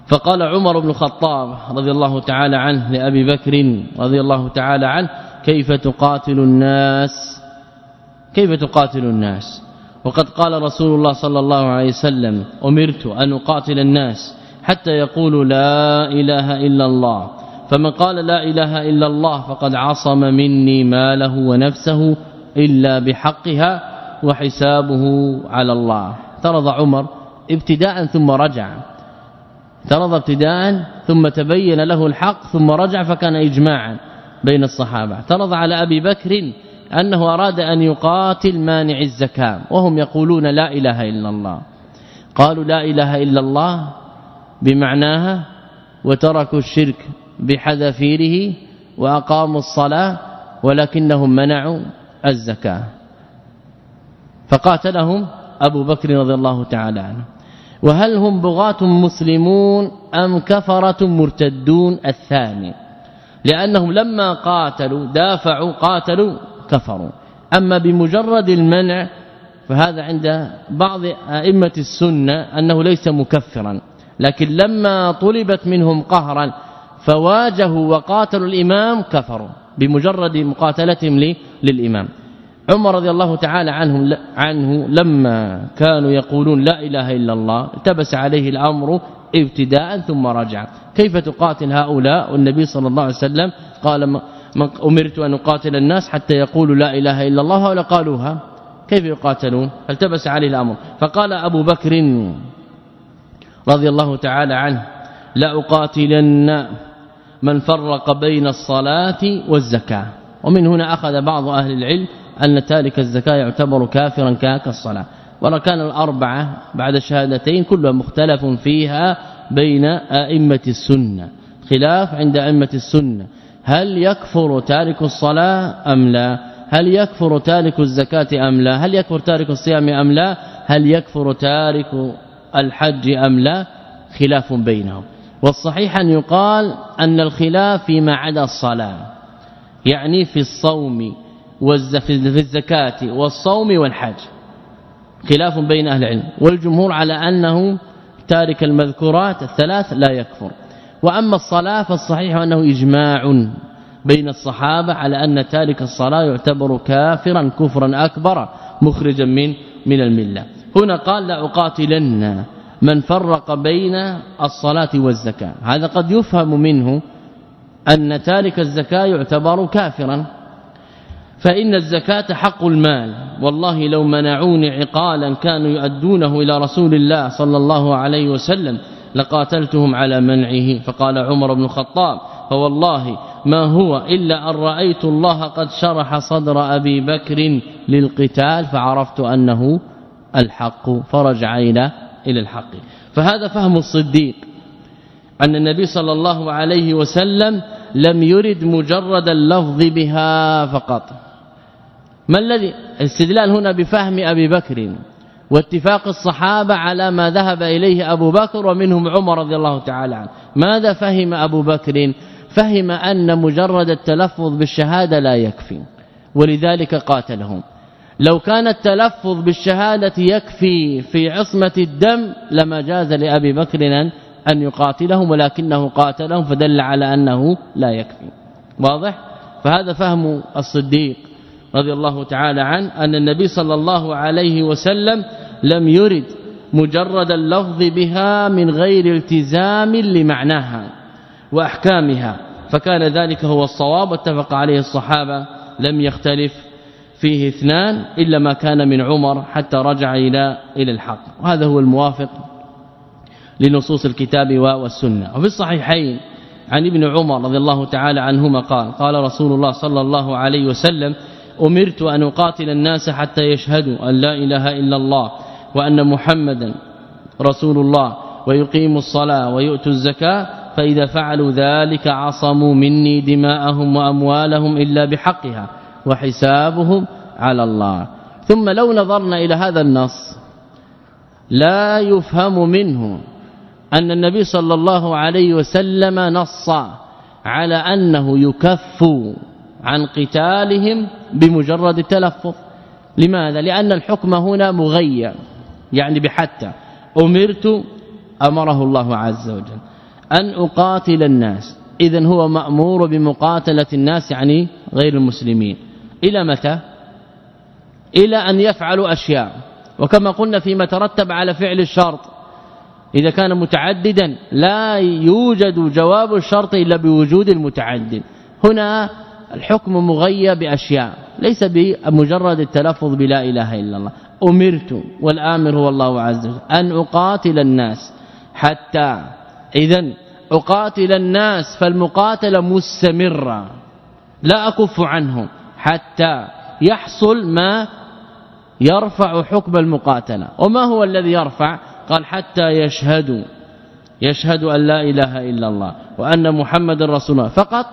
[SPEAKER 1] فقال عمر بن الخطاب رضي الله تعالى عنه لأبي بكر رضي الله تعالى عنه كيف تقاتل الناس كيف تقاتل الناس وقد قال رسول الله صلى الله عليه وسلم أمرت أن أقاتل الناس حتى يقولوا لا إله إلا الله فمن قال لا إله إلا الله فقد عصم مني ماله ونفسه إلا بحقها وحسابه على الله. اعترض عمر ابتداء ثم رجع اعترض ابتداء ثم تبين له الحق ثم رجع فكان إجماعا بين الصحابة. اعترض على أبي بكر أنه أراد أن يقاتل مانع الزكاة وهم يقولون لا إله إلا الله. قالوا لا إله إلا الله بمعناها وتركوا الشرك بحذافيره وأقاموا الصلاة ولكنهم منعوا الزكاة فقاتلهم أبو بكر رضي الله تعالى عنه. وهل هم بغاة مسلمون أم كفرة مرتدون؟ الثاني لأنهم لما قاتلوا دافعوا قاتلوا كفروا. أما بمجرد المنع فهذا عند بعض أئمة السنة أنه ليس مكفرا لكن لما طلبت منهم قهرا فواجهوا وقاتلوا الإمام كفروا بمجرد مقاتلتهم للإمام. عمر رضي الله تعالى عنه عنه لما كانوا يقولون لا إله إلا الله التبس عليه الأمر ابتداء ثم رجع. كيف تقاتل هؤلاء؟ والنبي صلى الله عليه وسلم قال من أمرت أن أقاتل الناس حتى يقولوا لا إله إلا الله ولا قالوها كيف يقاتلون؟ التبس عليه الأمر فقال أبو بكر رضي الله تعالى عنه لا أقاتلن من فرق بين الصلاة والزكاة. ومن هنا أخذ بعض أهل العلم أن تارك الزكاة يعتبر كافرا كالصلاة. ولكان الأربعة بعد الشهادتين كلها مختلف فيها بين أئمة السنة خلاف عند أئمة السنة هل يكفر تارك الصلاة أم لا هل يكفر تارك الزكاة أم لا هل يكفر تارك الصيام أم لا هل يكفر تارك الحج أم لا خلاف بينهم. والصحيح أن يقال أن الخلاف فيما عدا الصلاة يعني في الصوم في الزكاة والصوم والحج خلاف بين أهل العلم والجمهور على أنه تارك المذكورات الثلاث لا يكفر. وأما الصلاة فالصحيح أنه إجماع بين الصحابة على أن تارك الصلاة يعتبر كافرا كفرا أكبر مخرجا من من الملة. هنا قال لا أقاتلن من فرق بين الصلاة والزكاة. هذا قد يفهم منه أن تارك الزكاة يعتبر كافرا فإن الزكاة حق المال والله لو منعوني عقالا كانوا يؤدونه إلى رسول الله صلى الله عليه وسلم لقاتلتهم على منعه. فقال عمر بن الخطاب فوالله ما هو إلا أن رأيت الله قد شرح صدر أبي بكر للقتال فعرفت أنه الحق فرجع إلى إلى الحق. فهذا فهم الصديق أن النبي صلى الله عليه وسلم لم يرد مجرد اللفظ بها فقط. ما الذي الاستدلال هنا بفهم أبي بكر واتفاق الصحابة على ما ذهب إليه أبو بكر ومنهم عمر رضي الله تعالى عنه. ماذا فهم أبو بكر؟ فهم أن مجرد التلفظ بالشهادة لا يكفي ولذلك قاتلهم. لو كان التلفظ بالشهادة يكفي في عصمة الدم لما جاز لأبي بكر أن يقاتلهم ولكنه قاتلهم فدل على أنه لا يكفي. واضح؟ فهذا فهم الصديق رضي الله تعالى عنه أن النبي صلى الله عليه وسلم لم يرد مجرد اللفظ بها من غير التزام لمعناها وأحكامها فكان ذلك هو الصواب واتفق عليه الصحابة لم يختلف فيه اثنان إلا ما كان من عمر حتى رجع إلى إلى الحق. وهذا هو الموافق لنصوص الكتاب والسنة. وفي الصحيحين عن ابن عمر رضي الله تعالى عنهما قال قال رسول الله صلى الله عليه وسلم أمرت أن أقاتل الناس حتى يشهدوا أن لا إله إلا الله وأن محمدا رسول الله ويقيموا الصلاة ويؤتوا الزكاة فإذا فعلوا ذلك عصموا مني دماءهم وأموالهم إلا بحقها وحسابهم على الله. ثم لو نظرنا إلى هذا النص لا يفهم منه أن النبي صلى الله عليه وسلم نص على أنه يكف عن قتالهم بمجرد التلفظ. لماذا؟ لأن الحكم هنا مغير يعني بحتى أمرت أمره الله عز وجل أن أقاتل الناس. إذن هو مأمور بمقاتلة الناس يعني غير المسلمين. إلى متى؟ إلى أن يفعلوا أشياء، وكما قلنا فيما ترتب على فعل الشرط إذا كان متعددا لا يوجد جواب الشرط إلا بوجود المتعدد. هنا الحكم مغيب بأشياء ليس بمجرد التلفظ بلا إله إلا الله. أمرت والآمر هو الله عز وجل أن أقاتل الناس حتى، إذن أقاتل الناس فالمقاتلة مستمرة لا أكف عنهم حتى يحصل ما يرفع حكم المقاتلة. وما هو الذي يرفع؟ قال حتى يشهدوا يشهدوا أن لا إله إلا الله وأن محمد رسول الله فقط،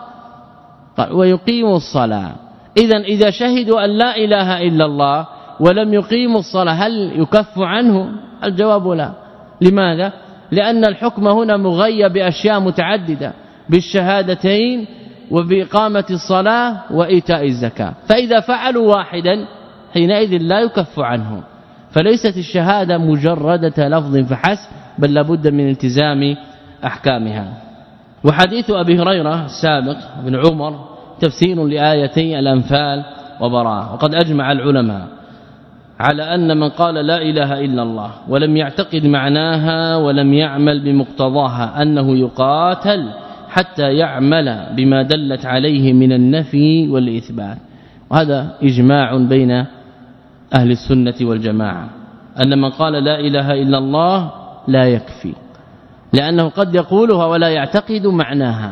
[SPEAKER 1] ويقيموا الصلاة. إذن إذا شهدوا أن لا إله إلا الله ولم يقيموا الصلاة هل يكف عنه؟ الجواب لا. لماذا؟ لأن الحكم هنا مغيب بأشياء متعددة بالشهادتين وبإقامة الصلاة وإيتاء الزكاة، فإذا فعلوا واحدا حينئذ لا يكف عنه. فليست الشهادة مجرد لفظ فحسب، بل لابد من التزام أحكامها. وحديث أبي هريرة السابق بن عمر تفسير لآيتي الأنفال وبراءة. وقد أجمع العلماء على أن من قال لا إله إلا الله ولم يعتقد معناها ولم يعمل بمقتضاها أنه يقاتل حتى يعمل بما دلت عليه من النفي والإثبات. وهذا إجماع بين أهل السنة والجماعة أن من قال لا إله إلا الله لا يكفي، لأنه قد يقولها ولا يعتقد معناها،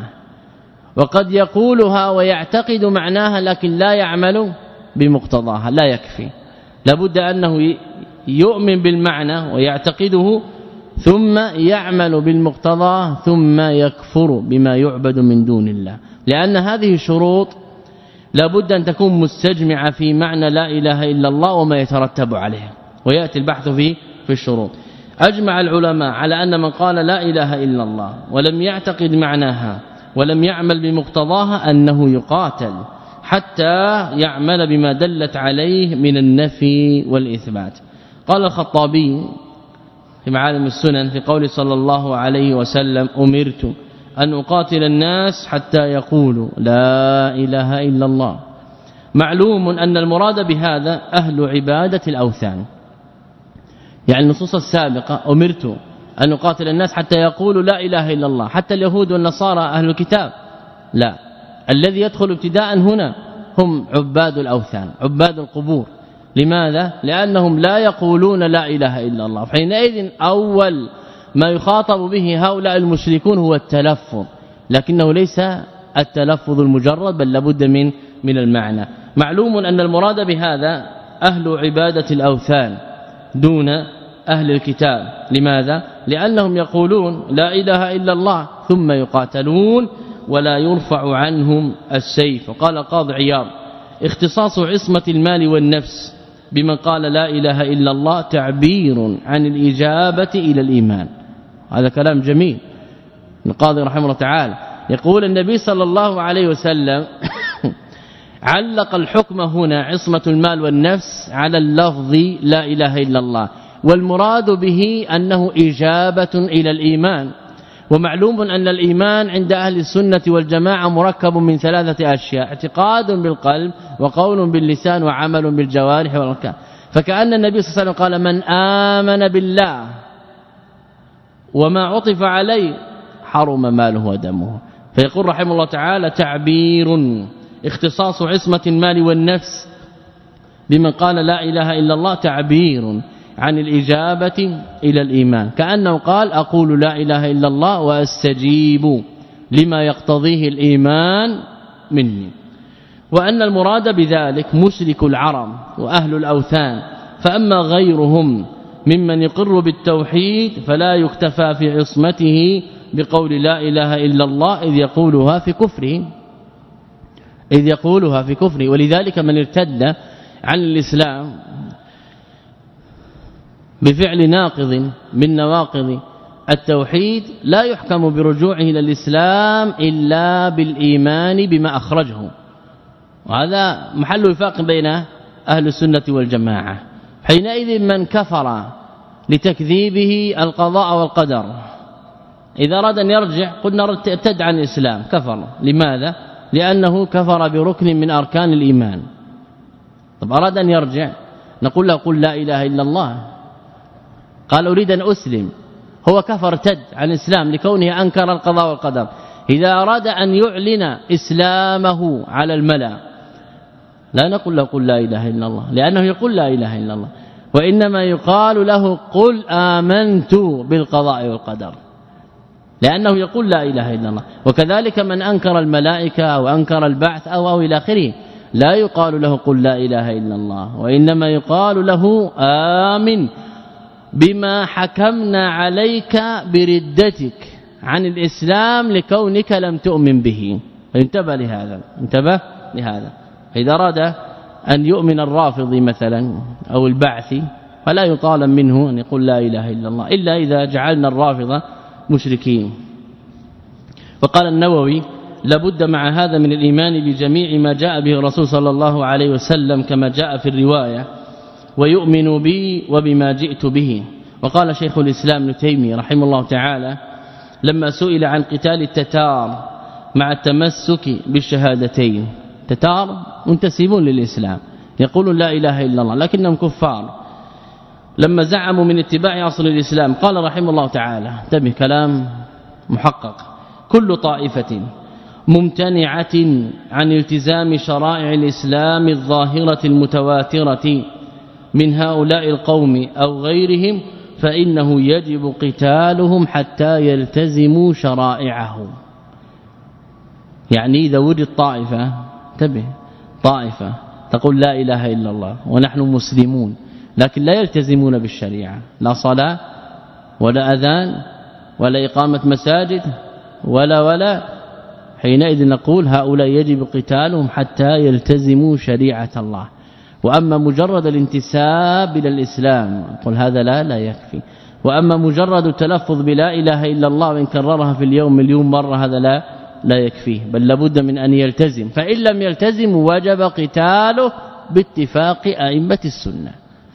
[SPEAKER 1] وقد يقولها ويعتقد معناها لكن لا يعمل بمقتضاها، لا يكفي. لابد أنه يؤمن بالمعنى ويعتقده ثم يعمل بالمقتضى ثم يكفر بما يعبد من دون الله، لأن هذه الشروط لابد أن تكون مستجمعة في معنى لا إله إلا الله وما يترتب عليه، ويأتي البحث في في الشروط. أجمع العلماء على أن من قال لا إله إلا الله ولم يعتقد معناها ولم يعمل بمقتضاها أنه يقاتل حتى يعمل بما دلت عليه من النفي والإثبات. قال الخطابي في معالم السنن في قول صلى الله عليه وسلم أمرت أن أقاتل الناس حتى يقولوا لا إله إلا الله. معلوم أن المراد بهذا أهل عبادة الأوثان، يعني النصوص السابقة أمرت أن أقاتل الناس حتى يقولوا لا إله إلا الله، حتى اليهود والنصارى أهل الكتاب لا، الذي يدخل ابتداء هنا هم عباد الأوثان عباد القبور. لماذا؟ لأنهم لا يقولون لا إله إلا الله، حينئذ أول ما يخاطب به هؤلاء المشركون هو التلفظ، لكنه ليس التلفظ المجرد بل لابد من من المعنى. معلوم أن المراد بهذا أهل عبادة الأوثان دون أهل الكتاب. لماذا؟ لأنهم يقولون لا إله إلا الله ثم يقاتلون ولا يرفع عنهم السيف. وقال قاضي عياض اختصاص عصمة المال والنفس بمن قال لا إله إلا الله تعبير عن الإجابة إلى الإيمان. هذا كلام جميل. القاضي رحمه الله تعالى يقول النبي صلى الله عليه وسلم علق الحكم هنا عصمة المال والنفس على اللفظ لا إله إلا الله، والمراد به أنه إجابة إلى الإيمان. ومعلوم أن الإيمان عند أهل السنة والجماعة مركب من ثلاثة أشياء: اعتقاد بالقلب وقول باللسان وعمل بالجوارح والأركان. فكأن النبي صلى الله عليه وسلم قال من آمن بالله وما عطف عليه حرم ماله ودمه. فيقول رحمه الله تعالى تعبير اختصاص عصمة المال والنفس بمن قال لا إله إلا الله تعبير عن الإجابة إلى الإيمان، كأنه قال أقول لا إله إلا الله وأستجيب لما يقتضيه الإيمان مني. وأن المراد بذلك مشرك العرب وأهل الأوثان، فأما غيرهم ممن يقر بالتوحيد فلا يكتفى في عصمته بقول لا إله إلا الله إذ يقولها في كفره إذ يقولها في كفره ولذلك من ارتد عن الإسلام بفعل ناقض من نواقض التوحيد لا يحكم برجوعه إلى الإسلام إلا بالإيمان بما أخرجه. وهذا محل وفاق بين أهل السنة والجماعة. حينئذ من كفر لتكذيبه القضاء والقدر إذا أراد أن يرجع قلنا ارتد عن الإسلام كفر. لماذا؟ لأنه كفر بركن من أركان الإيمان. طب أراد أن يرجع نقول له قل لا إله إلا الله، قال أريد أن أسلم، هو كفر ارتد عن الإسلام لكونه أنكر القضاء والقدر. إذا أراد أن يعلن إسلامه على الملأ لا نقول له قل لا إله إلا الله، لأنه يقول لا إله إلا الله، وإنما يقال له قل آمنت بالقضاء والقدر، لأنه يقول لا إله إلا الله. وكذلك من أنكر الملائكة أو أنكر البعث أو أو إلى آخره لا يقال له قل لا إله إلا الله، وإنما يقال له آمن بما حكمنا عليك بردتك عن الإسلام لكونك لم تؤمن به. فانتبه لهذا، انتبه لهذا. إذا أراد أن يؤمن الرافض مثلا أو البعث فلا يطالب منه أن يقول لا إله إلا الله إلا إذا جعلنا الرافضة مشركين. وقال النووي لابد مع هذا من الإيمان بجميع ما جاء به الرسول صلى الله عليه وسلم كما جاء في الرواية، ويؤمن بي وبما جئت به. وقال شيخ الإسلام ابن تيمية رحمه الله تعالى لما سئل عن قتال التتار مع التمسك بالشهادتين، تتار منتسبون للإسلام يقولون لا إله إلا الله لكنهم كفار، لما زعموا من اتباع أصل الإسلام قال رحمه الله تعالى انتبه كلام محقق: كل طائفة ممتنعة عن التزام شرائع الإسلام الظاهرة المتواترة من هؤلاء القوم أو غيرهم فإنه يجب قتالهم حتى يلتزموا شرائعه. يعني إذا وجد طائفة انتبه طائفة تقول لا إله إلا الله ونحن مسلمون لكن لا يلتزمون بالشريعة، لا صلاة ولا أذان ولا إقامة مساجد ولا ولا حينئذ نقول هؤلاء يجب قتالهم حتى يلتزموا شريعة الله. وأما مجرد الانتساب إلى الإسلام قل هذا لا لا يكفي. وأما مجرد التلفظ بلا إله إلا الله وإن كررها في اليوم مليون مرة هذا لا لا يكفيه، بل لابد من أن يلتزم، فإن لم يلتزم وجب قتاله باتفاق أئمة السنة.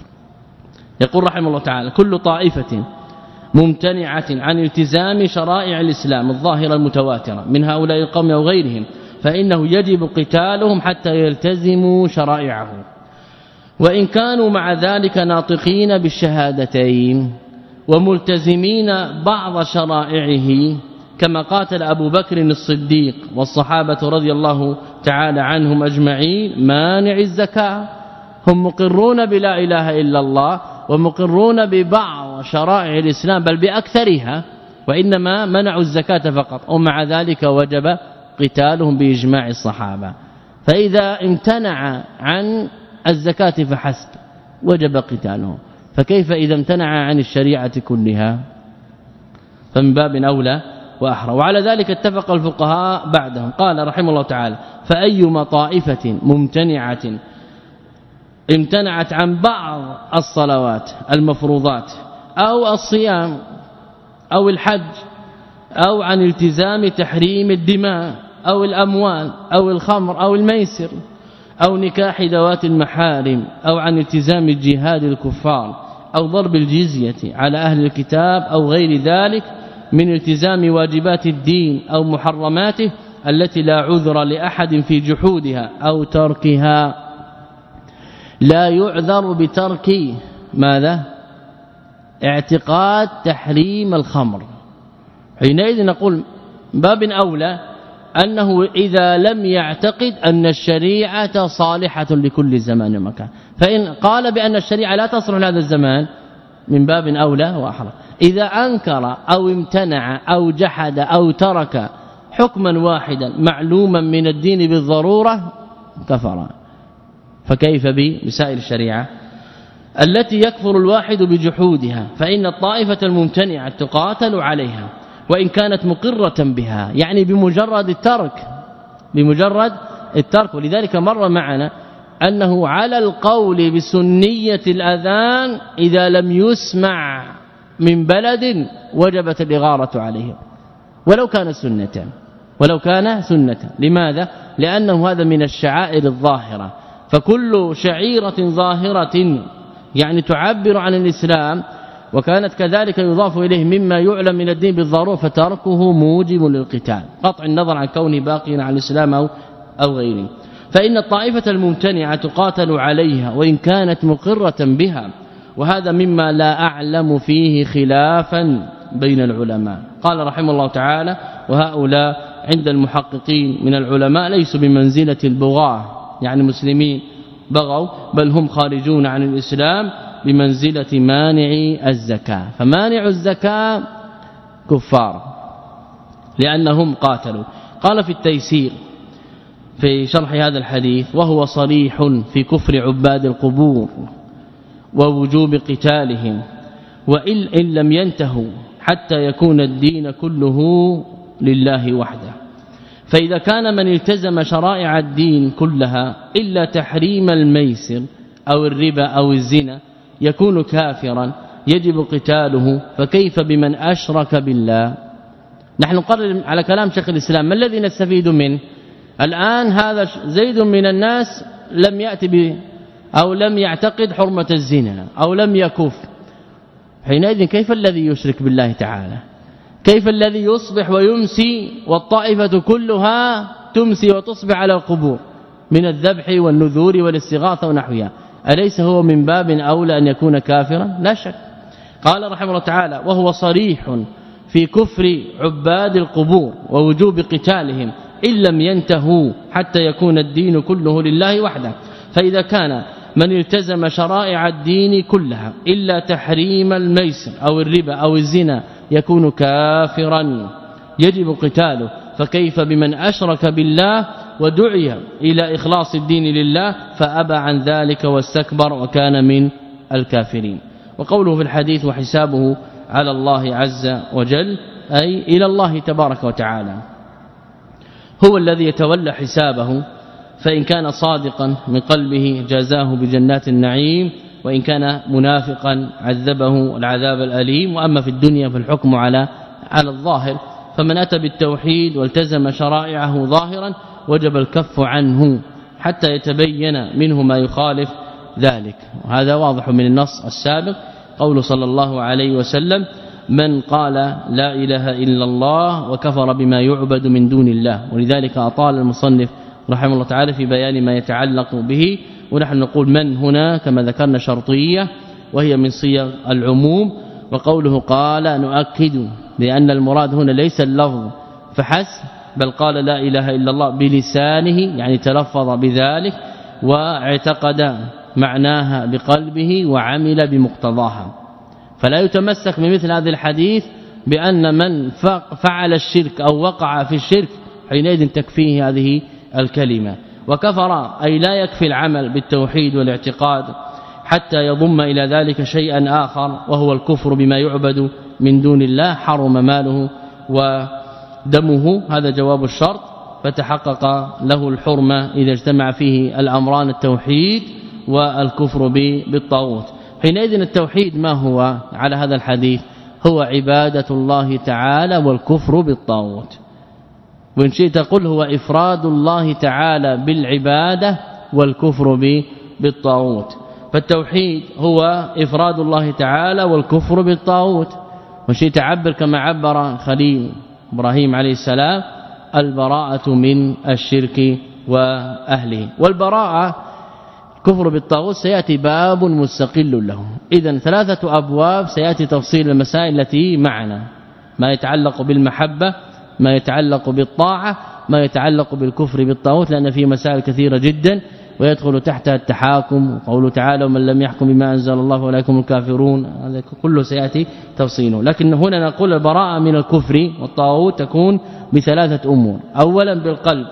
[SPEAKER 1] يقول رحمه الله تعالى: كل طائفة ممتنعة عن التزام شرائع الإسلام الظاهرة المتواترة من هؤلاء القوم أو غيرهم فإنه يجب قتالهم حتى يلتزموا شرائعه، وإن كانوا مع ذلك ناطقين بالشهادتين وملتزمين بعض شرائعه كما قاتل أبو بكر الصديق والصحابة رضي الله تعالى عنهم أجمعين مانع الزكاة. هم مقرون بلا إله إلا الله ومقرون ببعض شرائع الإسلام بل بأكثرها، وإنما منعوا الزكاة فقط، ومع ذلك وجب قتالهم بإجماع الصحابة. فإذا امتنع عن الزكاة فحسب وجب قتالهم، فكيف إذا امتنع عن الشريعة كلها؟ فمن باب أولى وأحرى. وعلى ذلك اتفق الفقهاء بعدهم. قال رحمه الله تعالى: فأيما طائفة ممتنعة امتنعت عن بعض الصلوات المفروضات أو الصيام أو الحج أو عن التزام تحريم الدماء أو الأموال أو الخمر أو الميسر أو نكاح ذوات المحارم أو عن التزام الجهاد الكفار أو ضرب الجزية على أهل الكتاب أو غير ذلك من التزام واجبات الدين أو محرماته التي لا عذر لأحد في جحودها أو تركها، لا يعذر بترك ماذا؟ اعتقاد تحريم الخمر. حينئذ نقول باب أولى أنه إذا لم يعتقد أن الشريعة صالحة لكل زمان ومكان، فإن قال بأن الشريعة لا تصلح لهذا الزمان من باب أولى وأحرى. إذا أنكر أو امتنع أو جحد أو ترك حكما واحدا معلوما من الدين بالضرورة كفر، فكيف بسائر الشريعة التي يكفر الواحد بجحودها؟ فإن الطائفة الممتنعة تقاتل عليها وإن كانت مقرة بها، يعني بمجرد الترك بمجرد الترك. ولذلك مر معنا أنه على القول بسنية الأذان إذا لم يسمع من بلد وجبت الإغارة عليه ولو كان سنة ولو كان سنة. لماذا؟ لأنه هذا من الشعائر الظاهرة، فكل شعيرة ظاهرة يعني تعبر عن الإسلام وكانت كذلك يضاف إليه مما يعلم من الدين بالضرورة فتركه موجب للقتال قطع النظر عن كونه باقيا على الإسلام أو, أو غيره. فإن الطائفة الممتنعة تقاتل عليها وإن كانت مقرة بها، وهذا مما لا أعلم فيه خلافا بين العلماء. قال رحمه الله تعالى: وهؤلاء عند المحققين من العلماء ليسوا بمنزلة البغاة، يعني مسلمين بغوا، بل هم خارجون عن الإسلام بمنزلة مانعي الزكاة. فمانع الزكاة كفار لأنهم قاتلوا. قال في التيسير في شرح هذا الحديث: وهو صريح في كفر عباد القبور ووجوب قتالهم، وإن لم ينتهوا حتى يكون الدين كله لله وحده. فإذا كان من التزم شرائع الدين كلها إلا تحريم الميسر أو الربا أو الزنا يكون كافرا يجب قتاله، فكيف بمن أشرك بالله؟ نحن نقرر على كلام شيخ الإسلام ما الذي نستفيد منه الآن؟ هذا زيد من الناس لم يأتي به أو لم يعتقد حرمة الزنا أو لم يكف، حينئذ كيف الذي يشرك بالله تعالى؟ كيف الذي يصبح ويمسي والطائفة كلها تمسي وتصبح على القبور من الذبح والنذور والاستغاثة ونحوها؟ أليس هو من باب أولى أن يكون كافرا؟ لا شك. قال رحمه الله تعالى: وهو صريح في كفر عباد القبور ووجوب قتالهم إن لم ينتهوا حتى يكون الدين كله لله وحده. فإذا كان من التزم شرائع الدين كلها إلا تحريم الميسر أو الربا أو الزنا يكون كافرا يجب قتاله، فكيف بمن أشرك بالله ودعي إلى إخلاص الدين لله فأبى عن ذلك واستكبر وكان من الكافرين. وقوله في الحديث: وحسابه على الله عز وجل، أي إلى الله تبارك وتعالى، هو الذي يتولى حسابه، فإن كان صادقا من قلبه جازاه بجنات النعيم، وإن كان منافقا عذبه العذاب الأليم. وأما في الدنيا فالحكم على على الظاهر، فمن أتى بالتوحيد والتزم شرائعه ظاهرا وجب الكف عنه حتى يتبين منه ما يخالف ذلك. وهذا واضح من النص السابق، قول صلى الله عليه وسلم: من قال لا إله إلا الله وكفر بما يعبد من دون الله. ولذلك أطال المصنف رحمه الله تعالى في بيان ما يتعلق به، ونحن نقول من هنا كما ذكرنا شرطية وهي من صيغ العموم. وقوله قال نؤكد بأن المراد هنا ليس اللفظ فحسب، بل قال لا إله إلا الله بلسانه، يعني تلفظ بذلك واعتقد معناها بقلبه وعمل بمقتضاها. فلا يتمسك بمثل هذا الحديث بأن من فعل الشرك أو وقع في الشرك حينئذ تكفيه هذه الكلمة. وكفر أي لا يكفي العمل بالتوحيد والاعتقاد حتى يضم إلى ذلك شيئا آخر وهو الكفر بما يعبد من دون الله، حرم ماله ودمه. هذا جواب الشرط، فتحقق له الحرمة إذا اجتمع فيه الأمران التوحيد والكفر بالطاغوت. حينئذ التوحيد ما هو على هذا الحديث؟ هو عبادة الله تعالى والكفر بالطاغوت. وإن شئت قل هو إفراد الله تعالى بالعبادة والكفر بالطاغوت. فالتوحيد هو إفراد الله تعالى والكفر بالطاغوت. وإن شئت عبر كما عبر خليل إبراهيم عليه السلام: البراءة من الشرك وأهله. والبراءة كفر بالطاغوت سيأتي باب مستقل له. إذن ثلاثة أبواب سيأتي تفصيل المسائل التي معنا: ما يتعلق بالمحبة، ما يتعلق بالطاعة، ما يتعلق بالكفر بالطاغوت، لأن فيه مسائل كثيرة جدا ويدخل تحتها التحاكم. وقوله تعالى: ومن لم يحكم بما أنزل الله فأولئك هم الكافرون. هذا كله سيأتي تفصيله. لكن هنا نقول البراءة من الكفر والطاغوت تكون بثلاثة أمور: أولا بالقلب،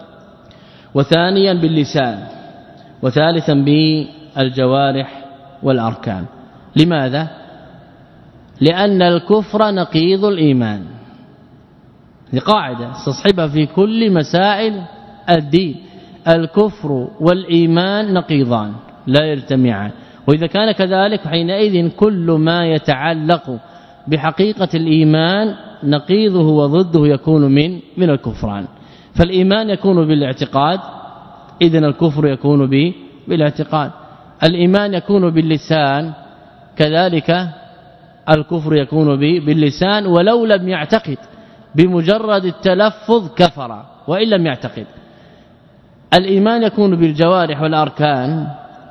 [SPEAKER 1] وثانيا باللسان، وثالثا بالجوارح والأركان. لماذا؟ لأن الكفر نقيض الإيمان، لقاعدة استصحبها في كل مسائل الدين: الكفر والإيمان نقيضان لا يجتمعان. وإذا كان كذلك حينئذ كل ما يتعلق بحقيقة الإيمان نقيضه وضده يكون من من الكفران. فالإيمان يكون بالاعتقاد، إذن الكفر يكون بالاعتقاد. الإيمان يكون باللسان، كذلك الكفر يكون به باللسان ولو لم يعتقد، بمجرد التلفظ كفر وإن لم يعتقد. الإيمان يكون بالجوارح والأركان،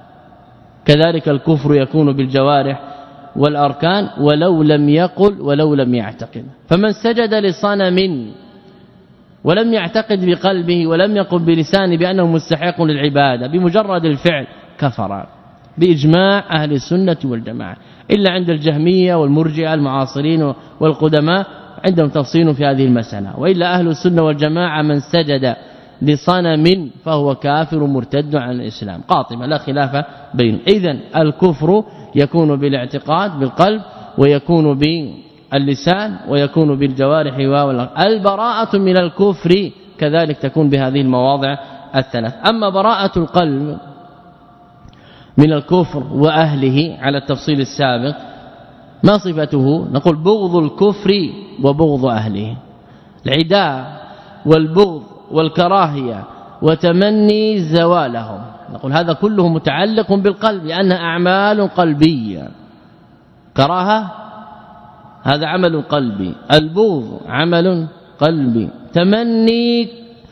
[SPEAKER 1] كذلك الكفر يكون بالجوارح والأركان ولو لم يقل ولو لم يعتقد. فمن سجد لصنم ولم يعتقد بقلبه ولم يقل بلسانه بأنه مستحق للعبادة، بمجرد الفعل كفر بإجماع أهل السنة والجماعة، إلا عند الجهمية والمرجئة المعاصرين والقدماء عندهم تفصيل في هذه المسألة. وإلا أهل السنة والجماعة من سجد لصنم فهو كافر مرتد عن الإسلام قاطبة لا خلاف بينه. إذن الكفر يكون بالاعتقاد بالقلب ويكون باللسان ويكون بالجوارح والأركان. البراءة من الكفر كذلك تكون بهذه المواضع الثلاث. أما براءة القلب من الكفر وأهله على التفصيل السابق، ما صفته؟ نقول بغض الكفر وبغض أهله، العداء والبغض والكراهية وتمني زوالهم، نقول هذا كله متعلق بالقلب لأنها أعمال قلبية. كراهة هذا عمل قلبي، البغض عمل قلبي، تمني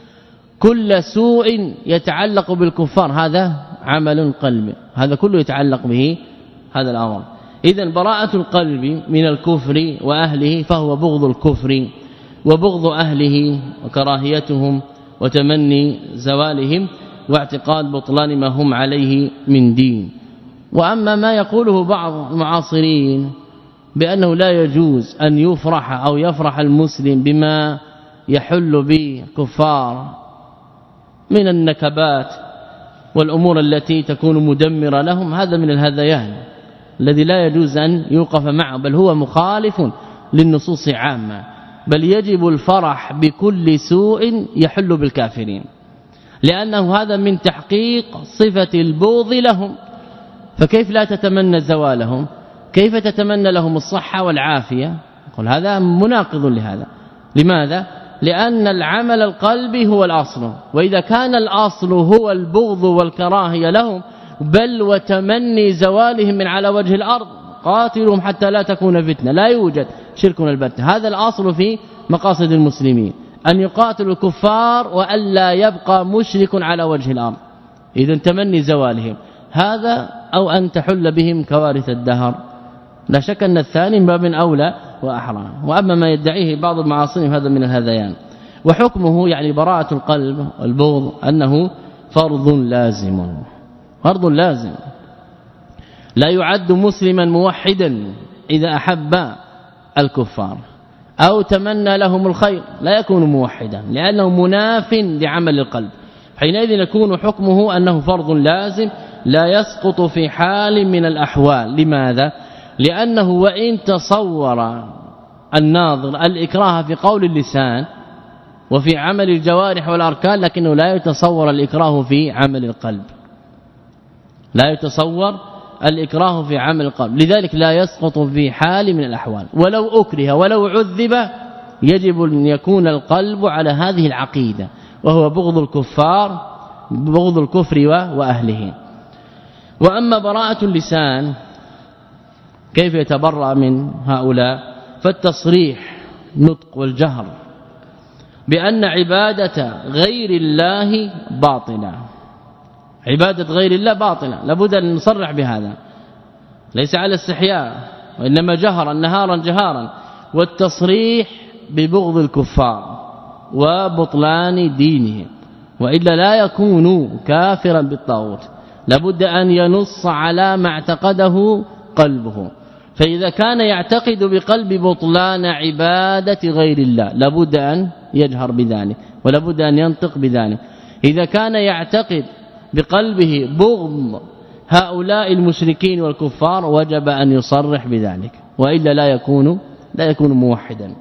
[SPEAKER 1] كل سوء يتعلق بالكفار هذا عمل قلبي، هذا كله يتعلق به هذا الأمر. إذن براءة القلب من الكفر وأهله فهو بغض الكفر وبغض أهله وكراهيتهم وتمني زوالهم واعتقاد بطلان ما هم عليه من دين. وأما ما يقوله بعض المعاصرين بأنه لا يجوز أن يفرح أو يفرح المسلم بما يحل به كفار من النكبات والأمور التي تكون مدمرة لهم، هذا من الهذيان الذي لا يجوز أن يوقف معه، بل هو مخالف للنصوص عامة، بل يجب الفرح بكل سوء يحل بالكافرين، لأنه هذا من تحقيق صفة البغض لهم. فكيف لا تتمنى زوالهم؟ كيف تتمنى لهم الصحة والعافية؟ قل هذا مناقض لهذا. لماذا؟ لأن العمل القلبي هو الأصل، وإذا كان الأصل هو البغض والكراهية لهم بل وتمني زوالهم من على وجه الأرض، قاتلهم حتى لا تكون فتنة، لا يوجد شرك البتة، هذا الأصل في مقاصد المسلمين أن يقاتلوا الكفار وألا يبقى مشرك على وجه الأرض. إذن تمني زوالهم هذا أو أن تحل بهم كوارث الدهر، لا شك أن الثاني من باب أولى وأحرى. وأما ما يدعيه بعض المعاصرين هذا من الهذيان. وحكمه يعني براءة القلب والبغض أنه فرض لازم، فرض لازم، لا يعد مسلما موحدا إذا أحب الكفار أو تمنى لهم الخير لا يكون موحدا، لأنه مناف لعمل القلب. حينئذ يكون حكمه أنه فرض لازم لا يسقط في حال من الأحوال. لماذا؟ لأنه وإن تصور الناظر الإكراه في قول اللسان وفي عمل الجوارح والأركان، لكنه لا يتصور الإكراه في عمل القلب، لا يتصور الإكراه في عمل القلب، لذلك لا يسقط في حال من الأحوال. ولو أكره ولو عذب يجب أن يكون القلب على هذه العقيدة، وهو بغض الكفار، بغض الكفر وأهله. وأما براءة اللسان كيف يتبرأ من هؤلاء؟ فالتصريح نطق والجهر بأن عبادة غير الله باطلة، عبادة غير الله باطلة، لابد أن نصرح بهذا، ليس على استحياء وإنما جهرا نهارا جهارا. والتصريح ببغض الكفار وبطلان دينهم، وإلا لا يكون كافرا بالطاغوت، لابد أن ينص على ما اعتقده قلبه. فإذا كان يعتقد بقلب بطلان عبادة غير الله لابد أن يجهر بذلك ولابد أن ينطق بذلك. إذا كان يعتقد بقلبه بغض هؤلاء المشركين والكفار وجب أن يصرح بذلك، وإلا لا يكون لا يكون موحدا.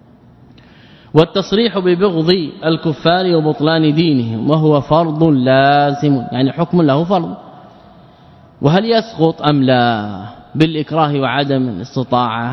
[SPEAKER 1] والتصريح ببغض الكفار وبطلان دينهم وهو فرض لازم، يعني حكم له فرض. وهل يسقط أم لا بالإكراه وعدم الاستطاعة؟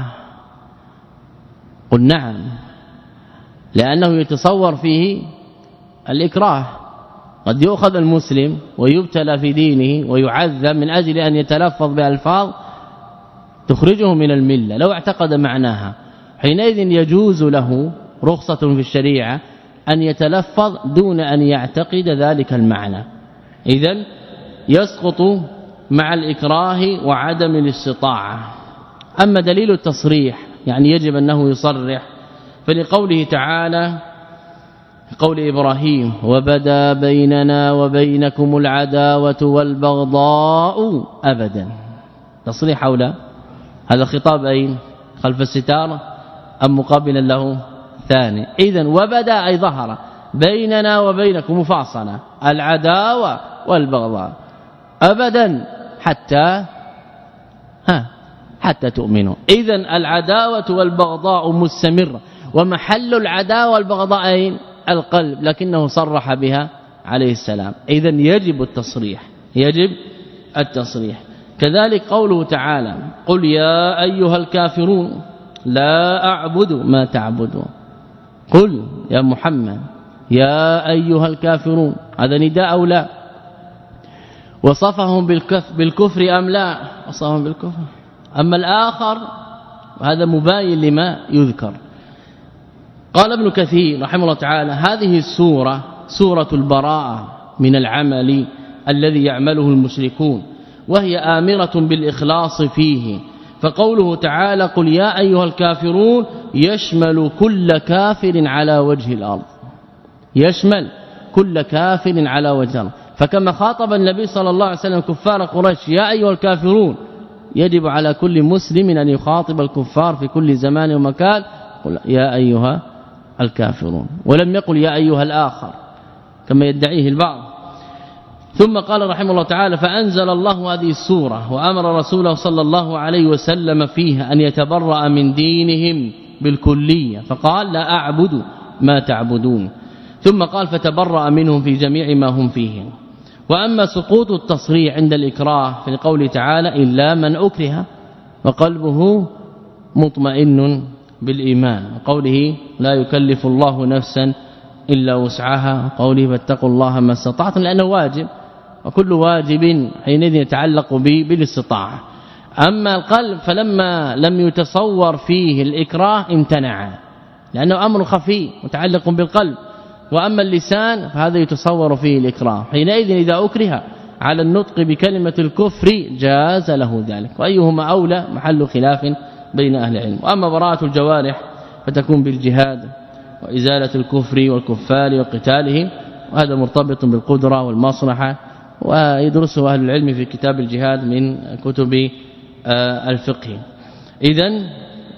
[SPEAKER 1] قل نعم، لأنه يتصور فيه الإكراه، قد يؤخذ المسلم ويبتلى في دينه ويعذب من أجل أن يتلفظ بألفاظ تخرجه من الملة لو اعتقد معناها حينئذ يجوز له رخصة في الشريعة أن يتلفظ دون أن يعتقد ذلك المعنى. إذن يسقط مع الإكراه وعدم الاستطاعة. أما دليل التصريح يعني يجب أنه يصرح فلقوله تعالى قول إبراهيم وبدا بيننا وبينكم العداوة والبغضاء أبدا. تصريح أو لا؟ هذا خطاب أين؟ خلف الستارة أم مقابلا له؟ ثاني. إذن وبدا أي ظهر بيننا وبينكم مفاصلة العداوة والبغضاء أبدا حتى ها حتى تؤمنوا. إذن العداوة والبغضاء مستمرة ومحل العداوة والبغضاء أين؟ القلب لكنه صرح بها عليه السلام. إذن يجب التصريح يجب التصريح. كذلك قوله تعالى قل يا أيها الكافرون لا أعبد ما تعبدون. قل يا محمد يا أيها الكافرون هذا نداء أو لا؟ وصفهم بالكفر أم لا؟ وصفهم بالكفر. أما الآخر هذا مباين لما يذكر. قال ابن كثير رحمه الله تعالى هذه السورة سورة البراءة من العمل الذي يعمله المشركون وهي آمرة بالإخلاص فيه. فقوله تعالى قل يا أيها الكافرون يشمل كل كافر على وجه الأرض يشمل كل كافر على وجه الأرض. فكما خاطب النبي صلى الله عليه وسلم كفار قريش يا أيها الكافرون يجب على كل مسلم أن يخاطب الكفار في كل زمان ومكان قل يا أيها الكافرون ولم يقل يا أيها الآخر كما يدعيه البعض. ثم قال رحمه الله تعالى فأنزل الله هذه السورة وأمر رسوله صلى الله عليه وسلم فيها أن يتبرأ من دينهم بالكلية فقال لا أعبد ما تعبدون. ثم قال فتبرأ منهم في جميع ما هم فيه. وأما سقوط التصريح عند الإكراه في قوله تعالى إلا من أكره وقلبه مطمئن بالإيمان وقوله لا يكلف الله نفسا إلا وسعها قوله فاتقوا الله ما استطعتم لأنه واجب وكل واجب حينئذ يتعلق به بالاستطاعة. أما القلب فلما لم يتصور فيه الإكراه امتنع لأنه أمر خفي متعلق بالقلب. وأما اللسان فهذا يتصور فيه الإكراه حينئذ إذا أكره على النطق بكلمة الكفر جاز له ذلك. وأيهما أولى محل خلاف بين أهل العلم. وأما براءة الجوارح فتكون بالجهاد وإزالة الكفر والكفار وقتالهم وهذا مرتبط بالقدرة والمصلحة ويدرسه أهل العلم في كتاب الجهاد من كتب الفقه. إذن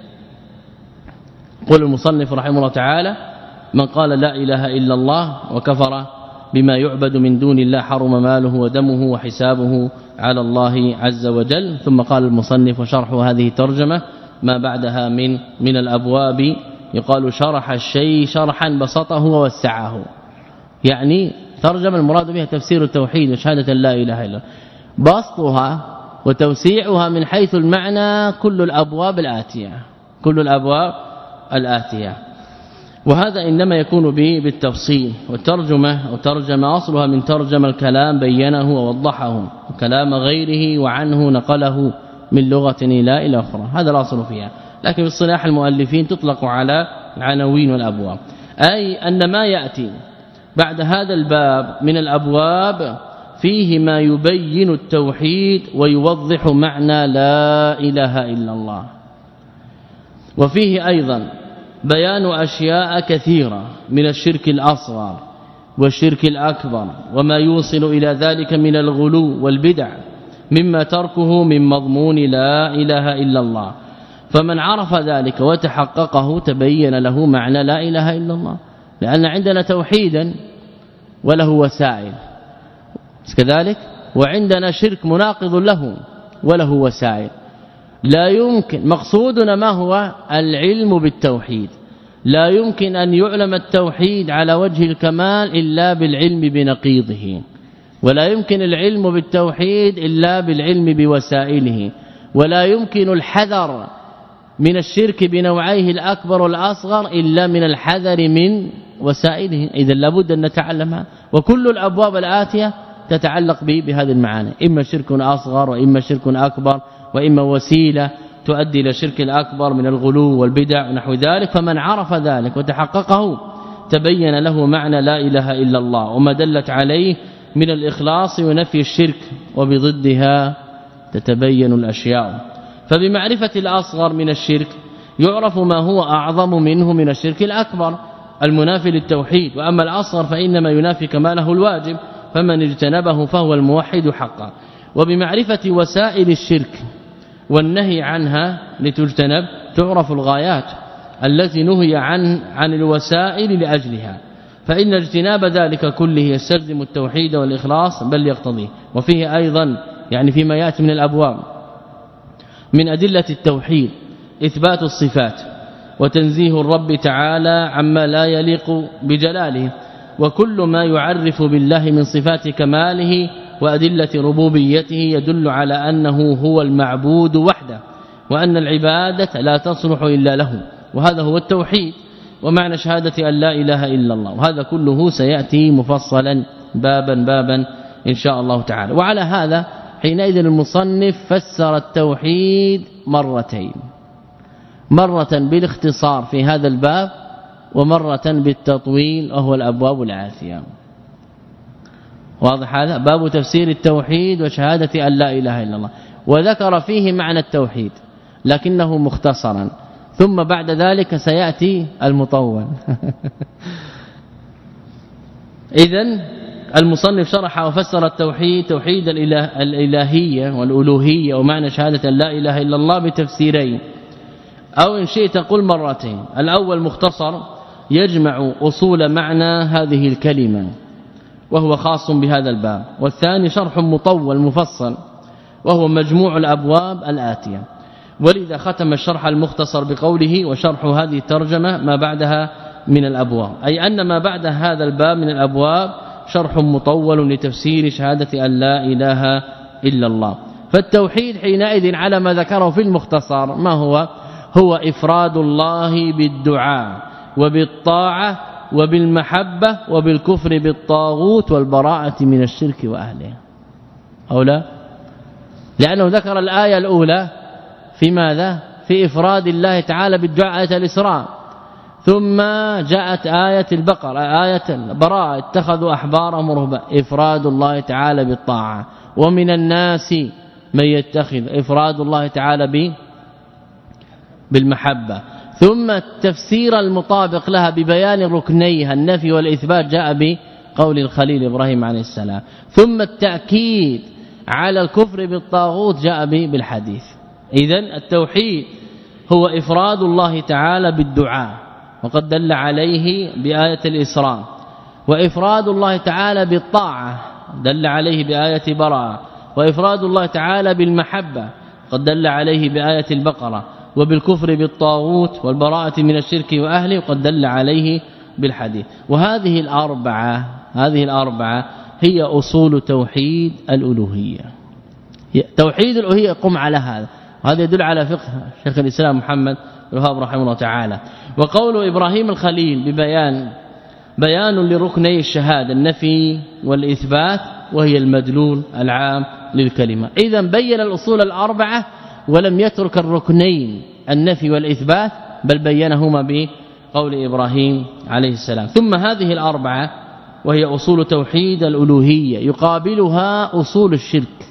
[SPEAKER 1] قول المصنف رحمه الله تعالى من قال لا إله إلا الله وكفر بما يعبد من دون الله حرم ماله ودمه وحسابه على الله عز وجل. ثم قال المصنف وشرح هذه ترجمة ما بعدها من من الأبواب يقال شرح الشيء شرحا بسطه ووسعه يعني ترجمة المراد بها تفسير التوحيد وشهادة لا إله إلا الله. بسطها وتوسيعها من حيث المعنى كل الأبواب الآتية كل الأبواب الآتية. وهذا إنما يكون به بالتفصيل. والترجمة أو ترجمة أصلها من ترجم الكلام بينه ووضحه وكلام غيره وعنه نقله من لغة إلى إلى أخرى هذا الأصل فيها. لكن في اصطلاح المؤلفين تطلق على العناوين والأبواب أي أن ما يأتي بعد هذا الباب من الأبواب فيه ما يبين التوحيد ويوضح معنى لا إله إلا الله. وفيه أيضا بيان أشياء كثيرة من الشرك الأصغر والشرك الأكبر وما يوصل إلى ذلك من الغلو والبدع مما تركه من مضمون لا إله إلا الله. فمن عرف ذلك وتحققه تبين له معنى لا إله إلا الله لأن عندنا توحيدا وله وسائل كذلك وعندنا شرك مناقض له وله وسائل. لا يمكن مقصودنا ما هو العلم بالتوحيد. لا يمكن أن يعلم التوحيد على وجه الكمال إلا بالعلم بنقيضه ولا يمكن العلم بالتوحيد إلا بالعلم بوسائله ولا يمكن الحذر من الشرك بنوعيه الأكبر والأصغر إلا من الحذر من وسائله. إذا لابد أن نتعلمها. وكل الأبواب الآتية تتعلق به بهذه المعاني إما شرك أصغر وإما شرك أكبر وإما وسيلة تؤدي إلى الشرك الأكبر من الغلو والبدع ونحو ذلك. فمن عرف ذلك وتحققه تبين له معنى لا إله إلا الله وما دلت عليه من الإخلاص ونفي الشرك، وبضدها تتبين الأشياء. فبمعرفة الأصغر من الشرك يعرف ما هو أعظم منه من الشرك الأكبر المنافي للتوحيد، وأما الأصغر فإنما ينافي كماله الواجب، فمن اجتنبه فهو الموحد حقا. وبمعرفة وسائل الشرك والنهي عنها لتجتنب تعرف الغايات التي نهي عن عن الوسائل لأجلها، فإن اجتناب ذلك كله يستلزم التوحيد والإخلاص بل يقتضيه. وفيه أيضا يعني فيما يأتي من الأبواب من أدلة التوحيد إثبات الصفات وتنزيه الرب تعالى عما لا يليق بجلاله، وكل ما يعرف بالله من صفات كماله وأدلة ربوبيته يدل على أنه هو المعبود وحده، وأن العبادة لا تصلح إلا له، وهذا هو التوحيد ومعنى شهادة أن لا إله إلا الله. وهذا كله سيأتي مفصلا بابا بابا إن شاء الله تعالى. وعلى هذا حينئذ المصنف فسر التوحيد مرتين، مرة بالاختصار في هذا الباب ومرة بالتطويل وهو الأبواب العاثية. واضح هذا باب تفسير التوحيد وشهادة أن لا إله إلا الله، وذكر فيه معنى التوحيد لكنه مختصرا، ثم بعد ذلك سيأتي المطول. إذن المصنف شرح وفسر التوحيد توحيد الإله الإلهية والألوهية ومعنى شهادة أن لا إله إلا الله بتفسيرين، أو إن شئت قل مرتين. الأول مختصر يجمع أصول معنى هذه الكلمة وهو خاص بهذا الباب، والثاني شرح مطول مفصل وهو مجموع الأبواب الآتية. ولذا ختم الشرح المختصر بقوله وشرح هذه الترجمة ما بعدها من الأبواب، أي أن ما بعد هذا الباب من الأبواب شرح مطول لتفسير شهادة أن لا إله إلا الله. فالتوحيد حينئذ على ما ذكره في المختصر ما هو هو إفراد الله بالدعاء وبالطاعة وبالمحبة وبالكفر بالطاغوت والبراءة من الشرك وأهله، أو لا؟ لأنه ذكر الآية الأولى في ماذا؟ في إفراد الله تعالى بالدعاء، آية الإسراء، ثم جاءت آية البقرة آية البراءة اتخذوا أحبارهم ورهبانهم، إفراد الله تعالى بالطاعة. ومن الناس من يتخذ إفراد الله تعالى ب بالمحبة، ثم التفسير المطابق لها ببيان ركنيها النفي والإثبات جاء بقول الخليل إبراهيم عليه السلام، ثم التأكيد على الكفر بالطاغوت جاء بالحديث. إذن التوحيد هو إفراد الله تعالى بالدعاء وقد دل عليه بآية الإسراء، وإفراد الله تعالى بالطاعة دل عليه بآية براءة، وإفراد الله تعالى بالمحبة قد دل عليه بآية البقرة، وبالكفر بالطاغوت والبراءة من الشرك وأهله قد دل عليه بالحديث. وهذه الأربعة هذه الأربعة هي أصول توحيد الألوهية. توحيد الألوهية قم على هذا، وهذا يدل على فقه شيخ الإسلام محمد بن وهاب رحمه الله تعالى. وقول إبراهيم الخليل ببيان بيان لركني الشهادة النفي والإثبات، وهي المدلول العام للكلمة. إذا بين الأصول الأربعة ولم يترك الركنين النفي والإثبات، بل بينهما بقول إبراهيم عليه السلام. ثم هذه الأربعة وهي أصول توحيد الألوهية يقابلها أصول الشرك،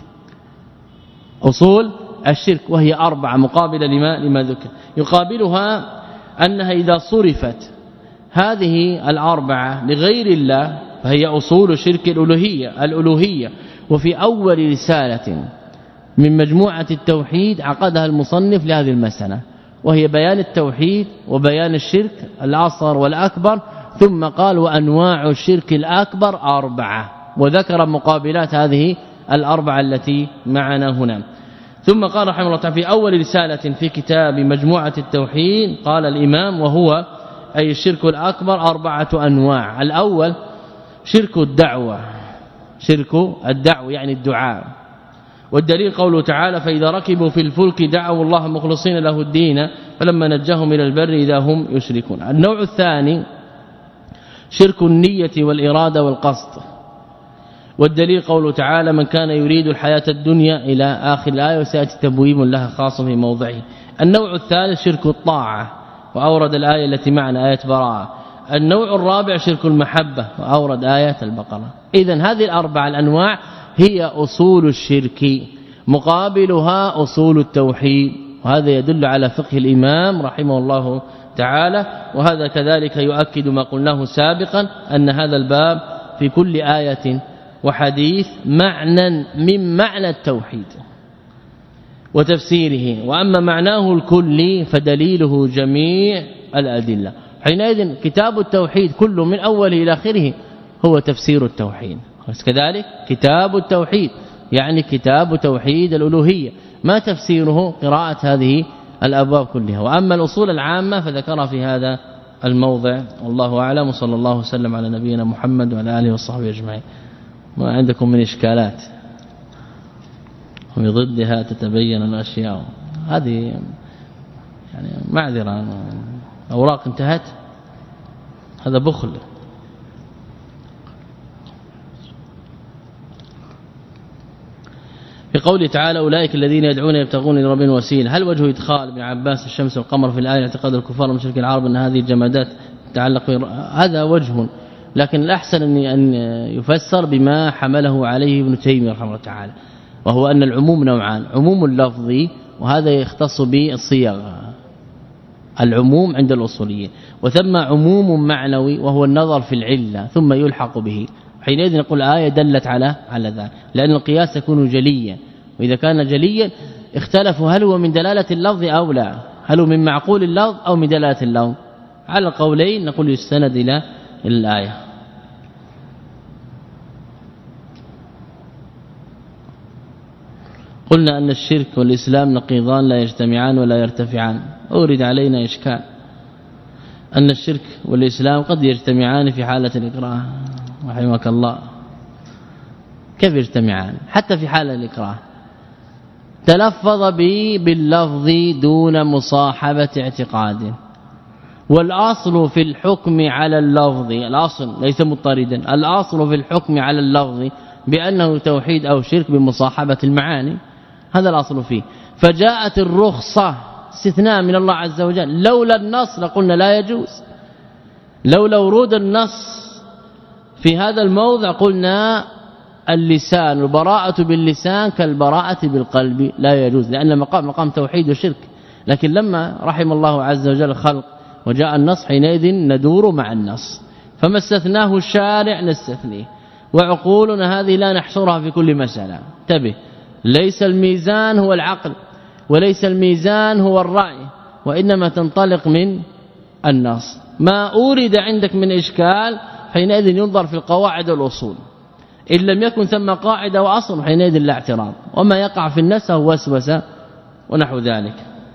[SPEAKER 1] أصول الشرك وهي أربعة مقابلة لما لما ذكر. يقابلها أنها إذا صرفت هذه الأربعة لغير الله فهي أصول شرك الألوهية الألوهية. وفي أول رسالة من مجموعة التوحيد عقدها المصنف لهذه المسألة، وهي بيان التوحيد وبيان الشرك الأصغر والأكبر، ثم قال وأنواع الشرك الأكبر أربعة، وذكر مقابلات هذه الأربعة التي معنا هنا. ثم قال رحمه الله تعالى في أول رسالة في كتاب مجموعة التوحيد قال الإمام وهو أي الشرك الأكبر أربعة أنواع. الأول شرك الدعوة، شرك الدعوة يعني الدعاء، والدليل قوله تعالى فإذا ركبوا في الفلك دعوا الله مخلصين له الدين فلما نجاهم إلى البر إذا هم يشركون. النوع الثاني شرك النية والإرادة والقصد، والدليل قوله تعالى من كان يريد الحياة الدنيا إلى آخر الآية وسيأتي تبويب لها خاص في موضعه. النوع الثالث شرك الطاعة وأورد الآية التي معنا آية براءة. النوع الرابع شرك المحبة وأورد آية البقرة. إذن هذه الأربع الأنواع هي أصول الشرك مقابلها أصول التوحيد، وهذا يدل على فقه الإمام رحمه الله تعالى. وهذا كذلك يؤكد ما قلناه سابقا أن هذا الباب في كل آية وحديث معنى من معنى التوحيد وتفسيره، وأما معناه الكلي فدليله جميع الأدلة. حينئذ كتاب التوحيد كله من أوله إلى آخره هو تفسير التوحيد، كذلك كتاب التوحيد يعني كتاب توحيد الألوهية، ما تفسيره قراءة هذه الأبواب كلها. وأما الأصول العامة فذكرها في هذا الموضع، والله أعلم. صلى الله وسلم على نبينا محمد وعلى آله وصحبه أجمعين. ما عندكم من إشكالات وبضدها تتبين الأشياء هذه يعني معذرة، أوراق انتهت، هذا بخل. في قوله تعالى أولئك الذين يدعون يبتغون إلى ربهم الوسيلة، هل وجه إدخال ابن عباس الشمس والقمر في الآية اعتقاد الكفار ومشركي العرب أن هذه الجمادات تتعلق؟ هذا وجه، لكن الأحسن أن يفسر بما حمله عليه ابن تيمية رحمه الله تعالى، وهو أن العموم نوعان: عموم اللفظي وهذا يختص بالصيغ، العموم عند الأصوليين، وثم عموم معنوي وهو النظر في العلة ثم يلحق به. حينئذ نقول آية دلت على على ذلك، لأن القياس يكون جليا، وإذا كان جليا اختلفوا هل هو من دلالة اللفظ أو لا، هل هو من معقول اللفظ أو من دلالة اللفظ. على القولين نقول يستند إلى الآية. قلنا أن الشرك والإسلام نقيضان لا يجتمعان ولا يرتفعان. أورد علينا إشكال أن الشرك والإسلام قد يجتمعان في حالة الإكراه، رحمك الله. كيف يجتمعان؟ حتى في حالة الإكراه تلفظ به باللفظ دون مصاحبة اعتقاد، والأصل في الحكم على اللفظ، الأصل ليس مضطردا، الأصل في الحكم على اللفظ بأنه توحيد أو شرك بمصاحبة المعاني، هذا الأصل فيه. فجاءت الرخصة استثناء من الله عز وجل، لولا النص لقلنا لا يجوز، لولا ورود النص في هذا الموضع قلنا اللسان البراءة باللسان كالبراءة بالقلب لا يجوز، لأن مقام مقام توحيد وشرك. لكن لما رحم الله عز وجل الخلق وجاء النص حينئذ ندور مع النص، فما استثناه الشارع نستثنيه، وعقولنا هذه لا نحصرها في كل مسألة. انتبه، ليس الميزان هو العقل وليس الميزان هو الرأي، وإنما تنطلق من النص. ما أورد عندك من إشكال حينئذ ينظر في القواعد والأصول، إن لم يكن ثم قاعدة وأصل حينئذ لا اعتراض، وما يقع في النفس هو وسوسة ونحو ذلك.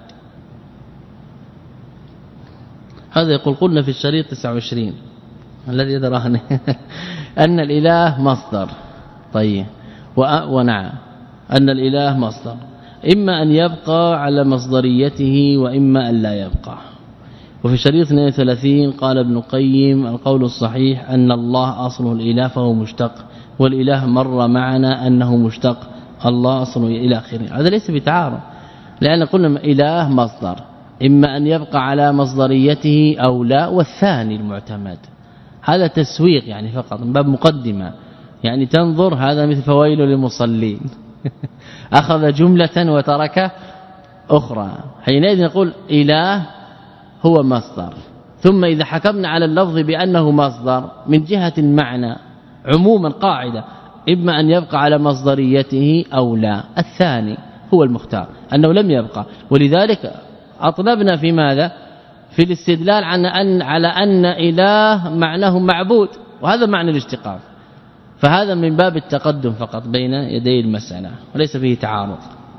[SPEAKER 1] هذا يقول قلنا في الشريط تسعة وعشرين الذي يدراني أن الإله مصدر. طيب، ونعم أن الإله مصدر، إما أن يبقى على مصدريته وإما أن لا يبقى. وفي شريط اثنين وثلاثين قال ابن قيم القول الصحيح أن الله أصله الإله فهو مشتق، والإله مر معنا أنه مشتق، الله أصله إلى آخره. هذا ليس بتعارض، لأن قلنا إله مصدر، إما أن يبقى على مصدريته أو لا، والثاني المعتمد. هذا تسويق يعني فقط من باب مقدمة، يعني تنظر هذا مثل فويل للمصلين أخذ جملة وترك أخرى. حينئذ نقول إله هو مصدر، ثم إذا حكمنا على اللفظ بأنه مصدر من جهة المعنى عموما قاعدة إما أن يبقى على مصدريته أو لا، الثاني هو المختار أنه لم يبقى. ولذلك أطلبنا في ماذا؟ في الاستدلال عن أن على أن إله معناه معبود، وهذا معنى الاشتقاق، فهذا من باب التقدم فقط بين يدي المسألة وليس فيه تعارض.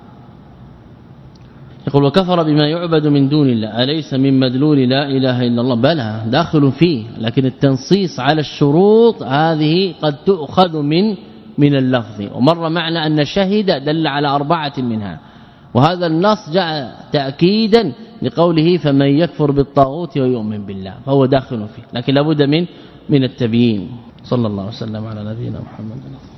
[SPEAKER 1] يقول وكفر بما يعبد من دون الله، أليس من مدلول لا إله إلا الله؟ بلى داخل فيه، لكن التنصيص على الشروط هذه قد تؤخذ من من اللفظ. ومر معنا أن شهد دل على أربعة منها، وهذا النص جاء تأكيدا لقوله فمن يكفر بالطاغوت ويؤمن بالله، فهو داخل فيه، لكن لابد من من التبيين. صلى الله وسلم على نبينا محمد.